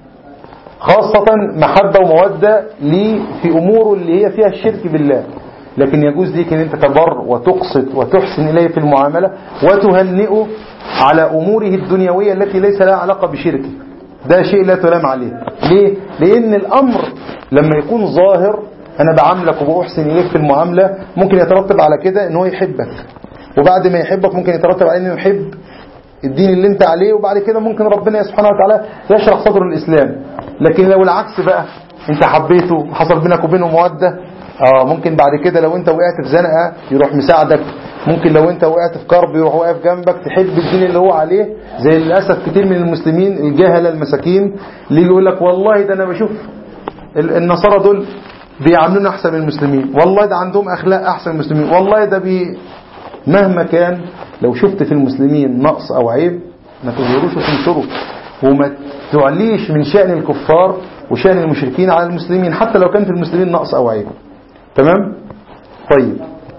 S1: خاصة محبة ومودة لي في أمور اللي هي فيها الشرك بالله، لكن يجوز ليك ان انت تبر وتقسط وتحسن إليه في المعاملة وتهنئه على أموره الدنيوية التي ليس لها علاقة بشركه. ده شيء لا تلام عليه. ليه؟ لأن الأمر لما يكون ظاهر أنا بعاملك وبأحسن إليك في المعاملة ممكن يترتب على كده ان هو يحبك، وبعد ما يحبك ممكن يترتب على انه يحب الدين اللي انت عليه، وبعد كده ممكن ربنا سبحانه وتعالى يشرح صدر الإسلام. لكن لو العكس بقى انت حبيته وحصل بينك وبينه مودة، اه ممكن بعد كده لو انت وقعت في زنقة يروح مساعدك، ممكن لو انت وقعت في كرب يروح واقف جنبك، تحب الدين اللي هو عليه. زي للأسف كتير من المسلمين الجاهلة المساكين اللي يقول لك والله ده انا بشوف النصارى دول بيعاملون احسن من المسلمين، والله ده عندهم اخلاق احسن من المسلمين، والله ده بي مهما كان لو شفت في المسلمين نقص او عيب ما تظهروش وتنشره، وما تعليش من شأن الكفار وشأن المشركين على المسلمين حتى لو كان في المسلمين نقص او عيب. تمام؟ طيب،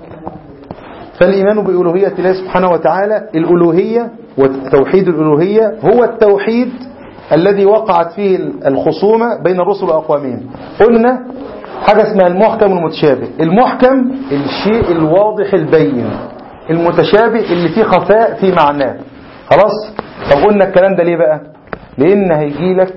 S1: فالإيمان بألوهية الله سبحانه وتعالى، الألوهية وتوحيد الألوهية هو التوحيد الذي وقعت فيه الخصومة بين الرسل وأقوامهم. قلنا حاجة اسمها المحكم والمتشابه. المحكم الشيء الواضح البين، المتشابه اللي فيه خفاء في معناه. خلاص؟ طب قلنا الكلام ده ليه بقى؟ لأن هيجي لك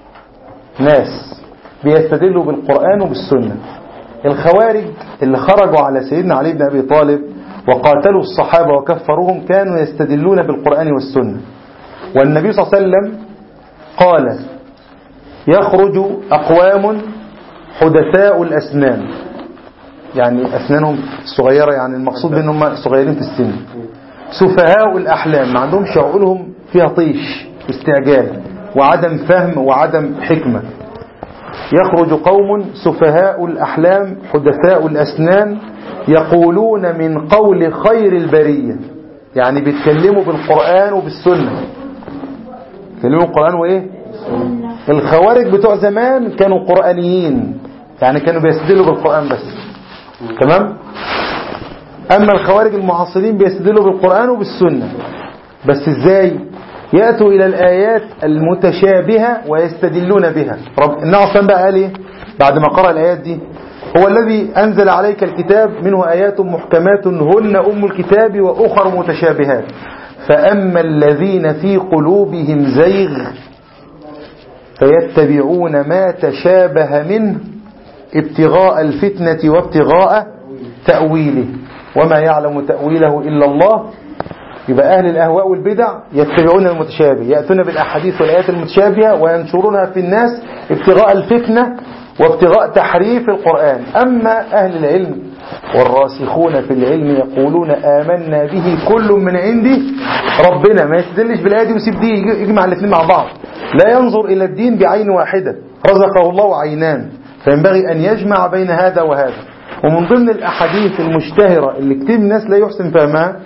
S1: ناس بيستدلوا بالقرآن وبالسنة. الخوارج اللي خرجوا على سيدنا علي بن أبي طالب وقاتلوا الصحابة وكفروهم كانوا يستدلون بالقرآن والسنة. والنبي صلى الله عليه وسلم قال يخرج أقوام حدثاء الأسنان، يعني أسنانهم صغيرة، يعني المقصود بأنهم صغيرين في السن، سفهاء الأحلام، ما عندهمش عقولهم فيها طيش واستعجال وعدم فهم وعدم حكمة. يخرج قوم سفهاء الأحلام حدثاء الأسنان يقولون من قول خير البرية، يعني بيتكلموا بالقرآن وبالسنة. بيتكلموا بالقرآن وإيه؟ الخوارج بتوع زمان كانوا قرآنيين، يعني كانوا بيستدلوا بالقرآن بس. تمام؟ أما الخوارج المعاصرين بيستدلوا بالقرآن وبالسنة بس. إزاي؟ يأتوا إلى الآيات المتشابهة ويستدلون بها. رب النبي أصلا بقى قال إيه بعد ما قرأ الآيات دي؟ هو الذي أنزل عليك الكتاب منه آيات محكمات هن أم الكتاب وأخر متشابهات فأما الذين في قلوبهم زيغ فيتبعون ما تشابه منه ابتغاء الفتنة وابتغاء تأويله وما يعلم تأويله إلا الله. يبقى أهل الأهواء والبدع يتبعون المتشابه، يأتون بالأحاديث والآيات المتشابهة وينشرونها في الناس ابتغاء الفتنة وابتغاء تحريف القرآن. أما أهل العلم والراسخون في العلم يقولون آمنا به كل من عندي ربنا، ما يستدلش بالآية دي ويسيب دي، يجمع الاثنين مع بعض. لا ينظر إلى الدين بعين واحدة، رزقه الله عينان، فينبغي أن يجمع بين هذا وهذا. ومن ضمن الأحاديث المشتهرة اللي كتير الناس لا يحسن فهمها: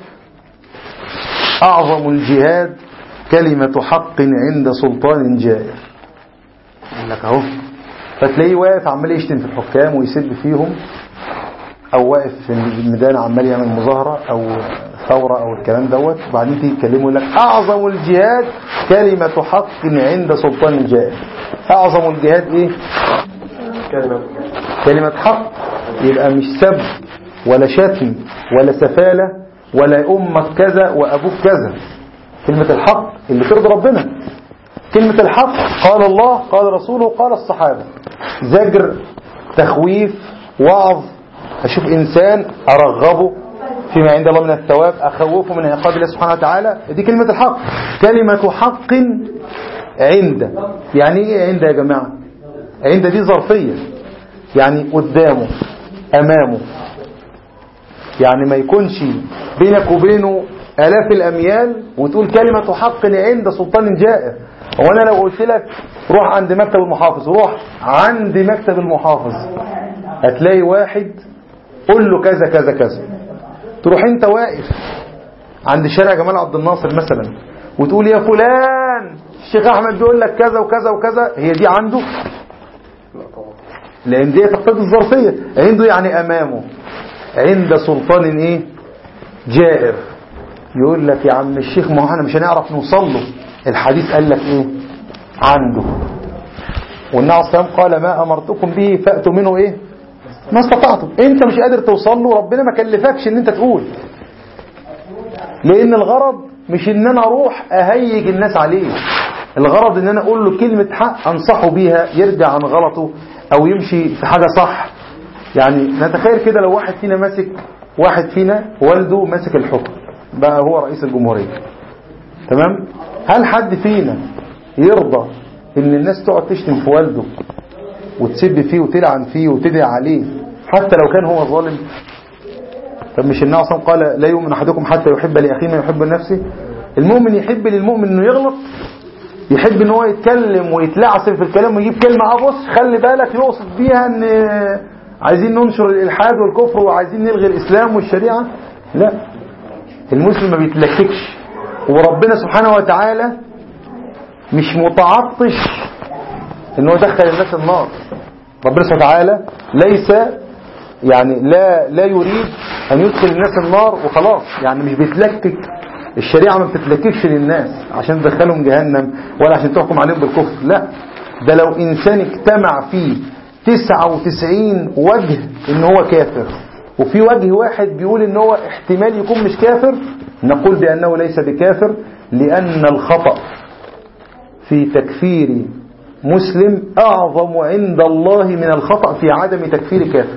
S1: أعظم الجهاد كلمة حق عند سلطان جائر. يقول لك أهو، فتلاقيه واقف عمال يشتم في الحكام ويسب فيهم، أو واقف في الميدان عمال يعمل مظاهرة، أو ثورة أو الكلام دوت، وبعدين تيجي يتكلموا لك أعظم الجهاد كلمة حق عند سلطان جائر. أعظم الجهاد إيه؟ كلمة كلمة حق. يبقى مش سب ولا شتم ولا سفالة ولا أمك كذا وأبوك كذا. كلمة الحق اللي ترضي ربنا. كلمة الحق قال الله قال رسوله قال الصحابة. زجر، تخويف، وعظ. أشوف إنسان أرغبه فيما عند الله من الثواب، أخوفه من عقاب الله سبحانه وتعالى، دي كلمة الحق. كلمة حق عند، يعني إيه عند يا جماعة؟ عند دي ظرفية، يعني قدامه أمامه، يعني ما يكونش بينك وبينه آلاف الأميال وتقول كلمة حق عند سلطان جائر. وانا لو قلت لك روح عند مكتب المحافظ، روح عند مكتب المحافظ، هتلاقي واحد قول له كذا كذا كذا. تروح انت واقف عند شارع جمال عبد الناصر مثلا وتقول يا فلان الشيخ احمد بيقول لك كذا وكذا وكذا، هي دي عنده؟ لان دي تقتضي الظرفيه. عنده يعني امامه، عند سلطان ايه؟ جائر. يقول لك يا عم الشيخ ما احنا مش هنعرف نوصل له، الحديث قال لك ايه؟ عنده. والنبي عليه الصلاه والسلام قال ما امرتكم به فاتوا منه ايه؟ ما استطعتم. انت مش قادر توصل له، ربنا ما كلفكش ان انت تقول، لان الغرض مش ان انا اروح اهيج الناس عليه، الغرض ان انا اقول له كلمة حق انصحه بيها يرجع عن غلطه او يمشي في حاجة صح. يعني نتخيل كده لو واحد فينا ماسك، واحد فينا والده ماسك الحكم بقى هو رئيس الجمهورية، تمام؟ هل حد فينا يرضى ان الناس تقعد تشتم في والده وتسب فيه وتلعن فيه وتدعي عليه حتى لو كان هو ظالم؟ طب مش النبي صلى الله عليه وسلم قال لا يؤمن احدكم حتى يحب لاخيه ما يحب لنفسه؟ المؤمن يحب للمؤمن انه يغلط، يحب ان هو يتكلم ويتلعثم في الكلام ويجيب كلمه اه بص خلي بالك يقصد بيها ان عايزين ننشر الالحاد والكفر وعايزين نلغي الاسلام والشريعه. لا، المسلم ما بيتلككش، وربنا سبحانه وتعالى مش متعطش ان هو يدخل الناس النار. ربنا سبحانه وتعالى ليس يعني لا لا يريد ان يدخل الناس النار وخلاص، يعني مش بيتلكك. الشريعه ما بتتلككش للناس عشان تدخلهم جهنم ولا عشان تحكم عليهم بالكفر. لا، ده لو انسان اجتمع فيه تسعة وتسعين وجه ان هو كافر وفي وجه واحد بيقول ان هو احتمال يكون مش كافر، نقول بانه ليس بكافر، لان الخطأ في تكفير مسلم أعظم عند الله من الخطأ في عدم تكفير كافر.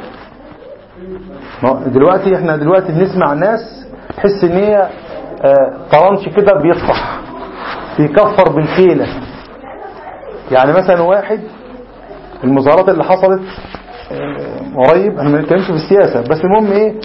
S1: دلوقتي احنا دلوقتي بنسمع ناس تحس ان هي طرنش كده بيطفح بيكفر بالكيلة. يعني مثلا واحد المظاهرات اللي حصلت قريب، انا ما بنتكلمش في السياسة بس المهم ايه،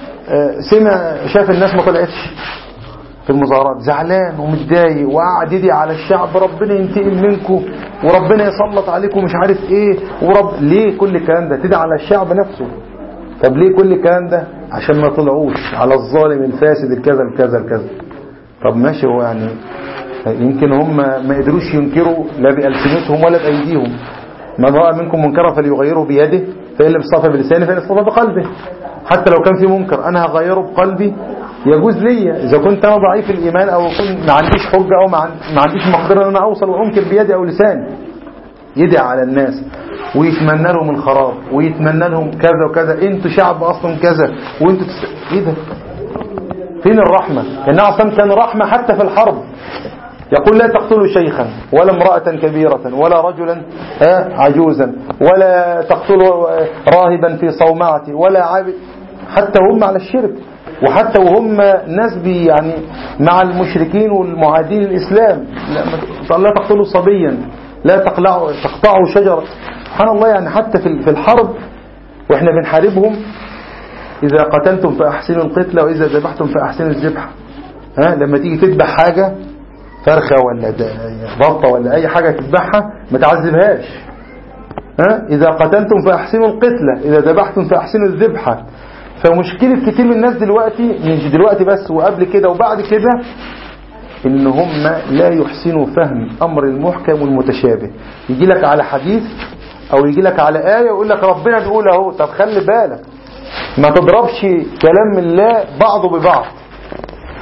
S1: سمع شاف الناس ما طلعتش في المظاهرات، زعلان ومتضايق وقاعد يدعي على الشعب ربنا ينتقم منكم وربنا يسلط عليكم مش عارف ايه ورب. ليه كل الكلام ده؟ تدعي على الشعب نفسه. طب ليه كل الكلام ده؟ عشان ما طلعوش على الظالم الفاسد الكذا الكذا الكذا. طب ماشي، هو يعني يمكن هم ما قدروش ينكروا لا بألسنتهم ولا بأيديهم. من رأى منكم منكرا فليغيره بيده فإن لم يستطع بلسانه فإن استطاع بقلبه. حتى لو كان في منكر انا هغيره بقلبي يجوز لي، اذا كنت انا ضعيف الايمان او كنت ما عنديش حجه او ما عنديش مقدره ان انا اوصل وانكر بيدي او لساني. يدعي على الناس ويتمنى لهم الخراب ويتمنى لهم كذا وكذا، انتوا شعب اصلا كذا وانتوا تس... ايه ده؟ فين الرحمه؟ النبي اصلا كان رحمه حتى في الحرب، يقول لا تقتلوا شيخا ولا امرأة كبيرة ولا رجلا عجوزا ولا تقتلوا راهبا في صومعة ولا عابد، حتى هم على الشرك وحتى وهم ناس بي يعني مع المشركين والمعادين الإسلام. لا تقتلوا صبيا، لا تقلعوا تقطعوا شجرة. سبحان الله، يعني حتى في الحرب واحنا بنحاربهم إذا قتلتم فأحسنوا القتل وإذا ذبحتم فأحسنوا الذبح. ها لما تيجي تذبح حاجة فرخة ولا بطة ولا أي حاجة تذبحها ما تعذبهاش. ها إذا قتلتم فأحسنوا القتلة إذا ذبحتم فأحسنوا الذبحة. فمشكلة كتير من الناس دلوقتي، مش دلوقتي بس وقبل كده وبعد كده، إن هم لا يحسنوا فهم أمر المحكم والمتشابه. يجي لك على حديث أو يجي لك على آية ويقول لك ربنا بيقول أهو. طب خلي بالك ما تضربش كلام الله بعضه ببعض.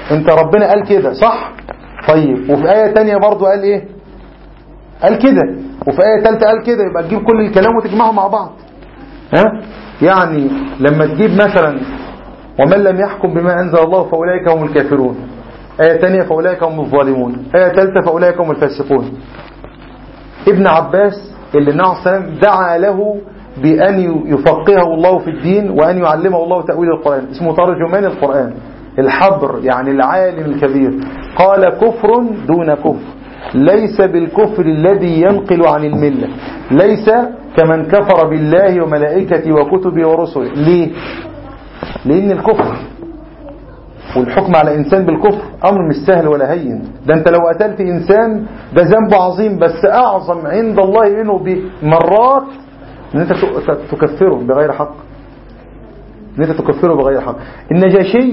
S1: انت ربنا قال كده صح؟ طيب وفي آية تانية برضو قال ايه؟ قال كده، وفي آية تالتة قال كده، يبقى تجيب كل الكلام وتجمعه مع بعض. ها؟ يعني لما تجيب مثلا ومن لم يحكم بما أنزل الله فأولئك هم الكافرون، آية تانية فأولئك هم الظالمون، آية تالتة فأولئك هم الفاسقون. ابن عباس اللي النبي صلى الله عليه وسلم دعا له بأن يفقهه الله في الدين وأن يعلمه الله تأويل القرآن، اسمه ترجمان القرآن، الحبر يعني العالم الكبير، قال كفر دون كفر، ليس بالكفر الذي ينقل عن الملة، ليس كمن كفر بالله وملائكته وكتبه ورسله. ليه؟ لأن الكفر والحكم على إنسان بالكفر أمر مش سهل ولا هين. ده أنت لو قتلت إنسان ده ذنب عظيم، بس أعظم عند الله منه بمرات أن أنت تكفره بغير حق، أن أنت تكفره بغير حق. النجاشي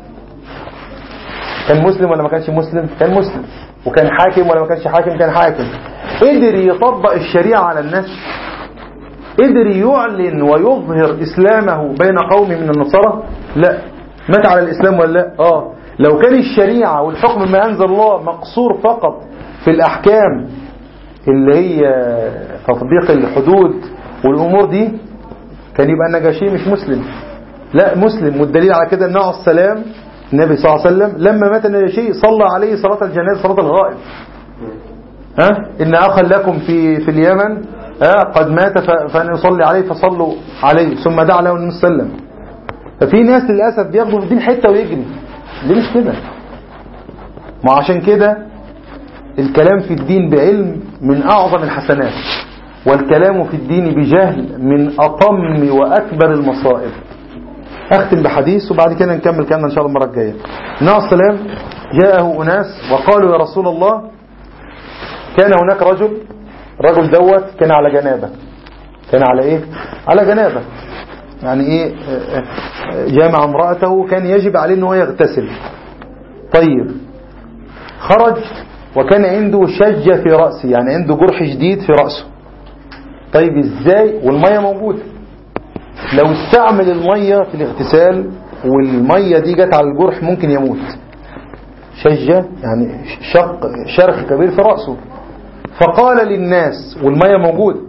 S1: كان مسلم ولا ما كانش مسلم؟ كان مسلم. وكان حاكم ولا ما كانش حاكم؟ كان حاكم. قدر يطبق الشريعة على الناس، قدر يعلن ويظهر إسلامه بين قوم من النصارى؟ لا. مات على الإسلام ولا لا؟ آه. لو كان الشريعة والحكم ما أنزل الله مقصور فقط في الأحكام اللي هي تطبيق الحدود والأمور دي، كان يبقى النجاشي مش مسلم. لا مسلم، والدليل على كده النبي عليه السلام النبي صلى الله عليه وسلم لما مات النجاشي صلى عليه صلاة الجنازة، صلاة الغائب. ها؟ إن أخا لكم في في اليمن ها قد مات فأن يصلي عليه فصلوا عليه، ثم دعا له النبي صلى الله عليه وسلم. ففي ناس للأسف بياخدوا في الدين حتة ويجري. ليه مش كده؟ ما عشان كده الكلام في الدين بعلم من أعظم الحسنات، والكلام في الدين بجهل من أطم وأكبر المصائب. أختم بحديث وبعد كده نكمل كلامنا إن شاء الله المرة الجاية. النبي عليه السلام جاءه أناس وقالوا يا رسول الله، كان هناك رجل، رجل دوت كان على جنابة. كان على إيه؟ على جنابة، يعني إيه؟ جامع امرأته، كان يجب عليه أنه يغتسل. طيب خرج وكان عنده شجة في رأسه، يعني عنده جرح جديد في رأسه. طيب إزاي والمية موجودة؟ لو استعمل المية في الاغتسال والمية دي جت على الجرح ممكن يموت. شجة يعني شق شرخ كبير في رأسه. فقال للناس والمية موجودة،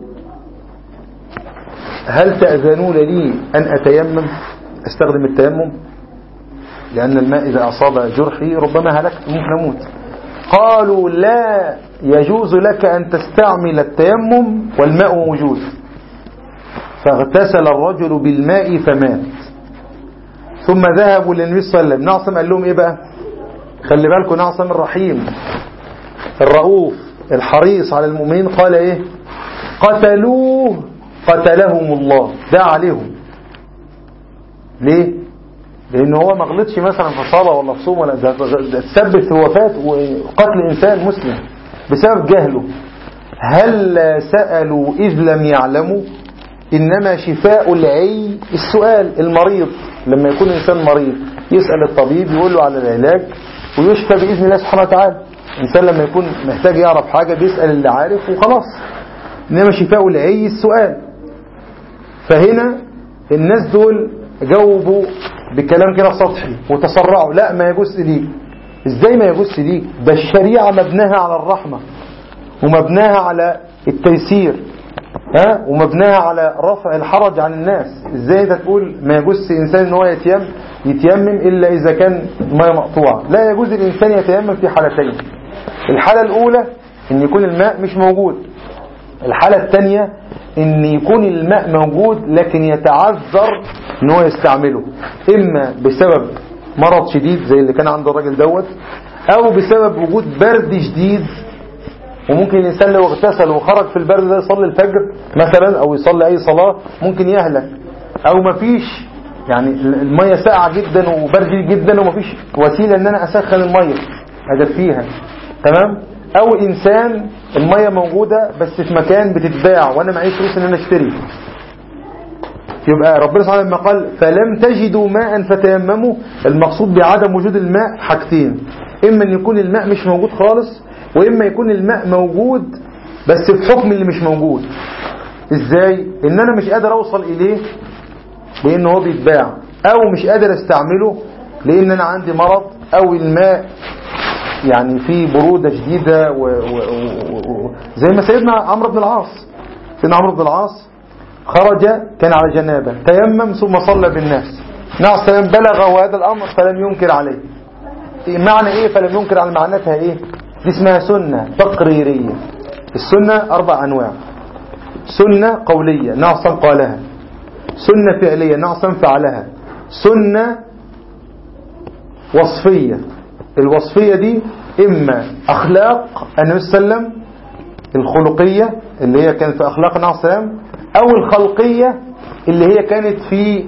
S1: هل تأذنون لي أن أتيمم، أستخدم التيمم؟ لأن الماء إذا أصاب جرحي ربما هلكت، ممكن أموت. قالوا لا يجوز لك أن تستعمل التيمم والماء موجود. فاغتسل الرجل بالماء فمات. ثم ذهبوا للنبي صلى الله عليه وسلم. نعصم قال لهم إيه بقى؟ خلي بالكم، نعصم الرحيم الرؤوف الحريص على المؤمنين، قال إيه؟ قتلوه قتلهم الله، دعا عليهم. ليه؟ لأنه هو ما غلطش مثلا في صلاة ولا في صوم ولا ده تسبب في وفاة وقتل إنسان مسلم بسبب جهله. هل سألوا إذ لم يعلموا؟ إنما شفاء العي السؤال. المريض لما يكون إنسان مريض يسأل الطبيب يقول له على العلاج ويشفى بإذن الله سبحانه وتعالى. إنسان لما يكون محتاج يعرف حاجة بيسأل اللي عارف وخلاص. إنما شفاء العي السؤال. فهنا الناس دول جاوبوا بكلام كده سطحي وتسرعوا، لا ما يجوز ليك. ازاي ما يجوز ليك؟ ده الشريعة مبناها على الرحمة ومبناها على التيسير، ها، ومبناها على رفع الحرج عن الناس. ازاي انت تقول ما يجوز انسان ان هو يتيمم يتيمم الا اذا كان الماء مقطوعه؟ لا يجوز الانسان يتيمم في حالتين. الحالة الاولى ان يكون الماء مش موجود، الحالة الثانية ان يكون الماء موجود لكن يتعذر ان هو يستعمله، اما بسبب مرض شديد زي اللي كان عند الراجل دوت، او بسبب وجود برد شديد. وممكن الانسان لو اغتسل وخرج في البرد ده يصلي الفجر مثلا او يصلي اي صلاة ممكن يهلك، او مفيش يعني المية ساقعة جدا وبرد جدا ومفيش وسيلة ان انا اسخن المية ادفيها، تمام؟ او انسان المية موجودة بس في مكان بتتباع وانا معيش فلوس ان انا اشتري. يبقى ربنا سبحانه لما قال فلم تجدوا ماء فتيمموا، المقصود بعدم وجود الماء حاجتين، اما ان يكون الماء مش موجود خالص، واما يكون الماء موجود بس في حكم اللي مش موجود. ازاي؟ ان انا مش قادر اوصل اليه لان هو بيتباع، او مش قادر استعمله لان انا عندي مرض أو الماء يعني في برودة شديدة و... و... و... زي ما سيدنا عمرو بن العاص سيدنا عمرو بن العاص خرج كان على جنابه تيمم ثم صلى بالناس. النبي صلى الله عليه وسلم بلغه هذا الأمر فلم ينكر عليه. معنى إيه فلم ينكر على معناتها إيه؟ دي اسمها سنة تقريرية. السنة أربع أنواع. سنة قولية النبي صلى الله عليه وسلم قالها، سنة فعلية النبي صلى الله عليه وسلم فعلها، سنة وصفية. الوصفية دي إما أخلاق النبي صلى الله عليه وسلم الخلقية اللي هي كانت في أخلاق النبي صلى الله عليه وسلم، أو الخلقية اللي هي كانت في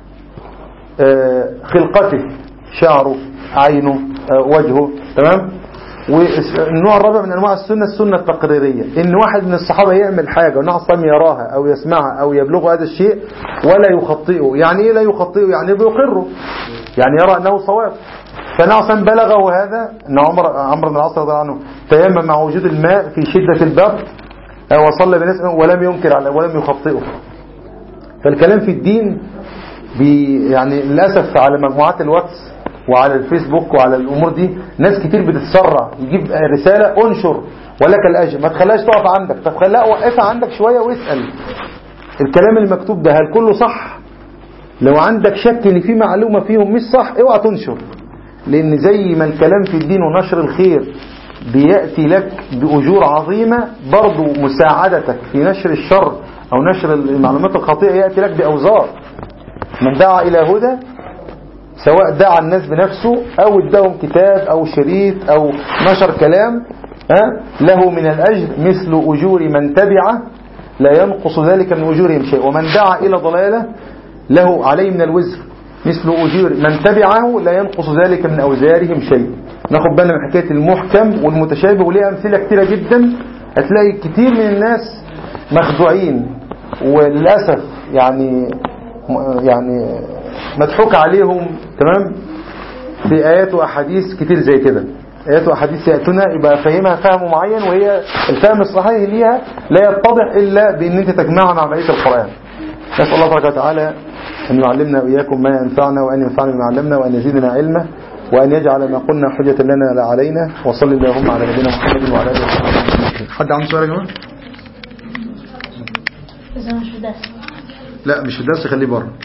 S1: خلقته، شعره، عينه، وجهه، تمام. والنوع الرابع من أنواع السنة السنة التقريرية، إن واحد من الصحابة يعمل حاجة والنبي صلى الله عليه وسلم يراها أو يسمعها أو يبلغ هذا الشيء ولا يخطئه. يعني إيه لا يخطئه؟ يعني بيقره، يعني يرى أنه صواب. فالنبي صلى الله عليه وسلم بلغه هذا أن عمر عمرو بن العاص رضي الله عنه تيمم مع وجود الماء في شدة البرد وصلى بالناس ولم ينكر عليه ولم يخطئه. فالكلام في الدين بي يعني للأسف على مجموعات الواتس وعلى الفيسبوك وعلى الأمور دي ناس كتير بتتسرع يجيب رسالة انشر ولك الأجر، ما تخليهاش تقف عندك، طب خليها وقفها عندك شوية واسأل الكلام المكتوب ده هل كله صح؟ لو عندك شك ان في معلومة فيهم مش صح اوعى تنشر، لأن زي ما الكلام في الدين ونشر الخير بيأتي لك بأجور عظيمة، برضو مساعدتك في نشر الشر أو نشر المعلومات الخاطئة يأتي لك بأوزار. من دعا إلى هدى سواء دعا الناس بنفسه أو اداهم كتاب أو شريط أو نشر كلام له من الأجر مثل أجور من تبعه لا ينقص ذلك من أجورهم شيء، ومن دعا إلى ضلالة له عليه من الوزر مثل أجور من تبعه لا ينقص ذلك من أوزارهم شيء. ناخد بالنا من حكاية المحكم والمتشابه وليه أمثلة كتيرة جدا. هتلاقي كتير من الناس مخدوعين وللأسف يعني يعني مضحوك عليهم، تمام، في آيات وأحاديث كتير زي كده. آيات وأحاديث يأتنا يبقى فاهمها فهم معين، وهي الفهم الصحيح ليها لا يتضح إلا بأن أنت تجمعها مع بقية القرآن. نسأل الله تبارك وتعالى أن يعلمنا وإياكم ما ينفعنا، وأن ينفعنا بما علمنا، وأن يزيدنا علما، وأن يجعل ما قلنا حجة لنا لا علينا. وصل اللهم على نبينا محمد وعلى آله وصحبه. حد عنده سؤال يا جماعة؟
S2: بس أنا مش في درس.
S1: لا مش في الدرس، خليه بره.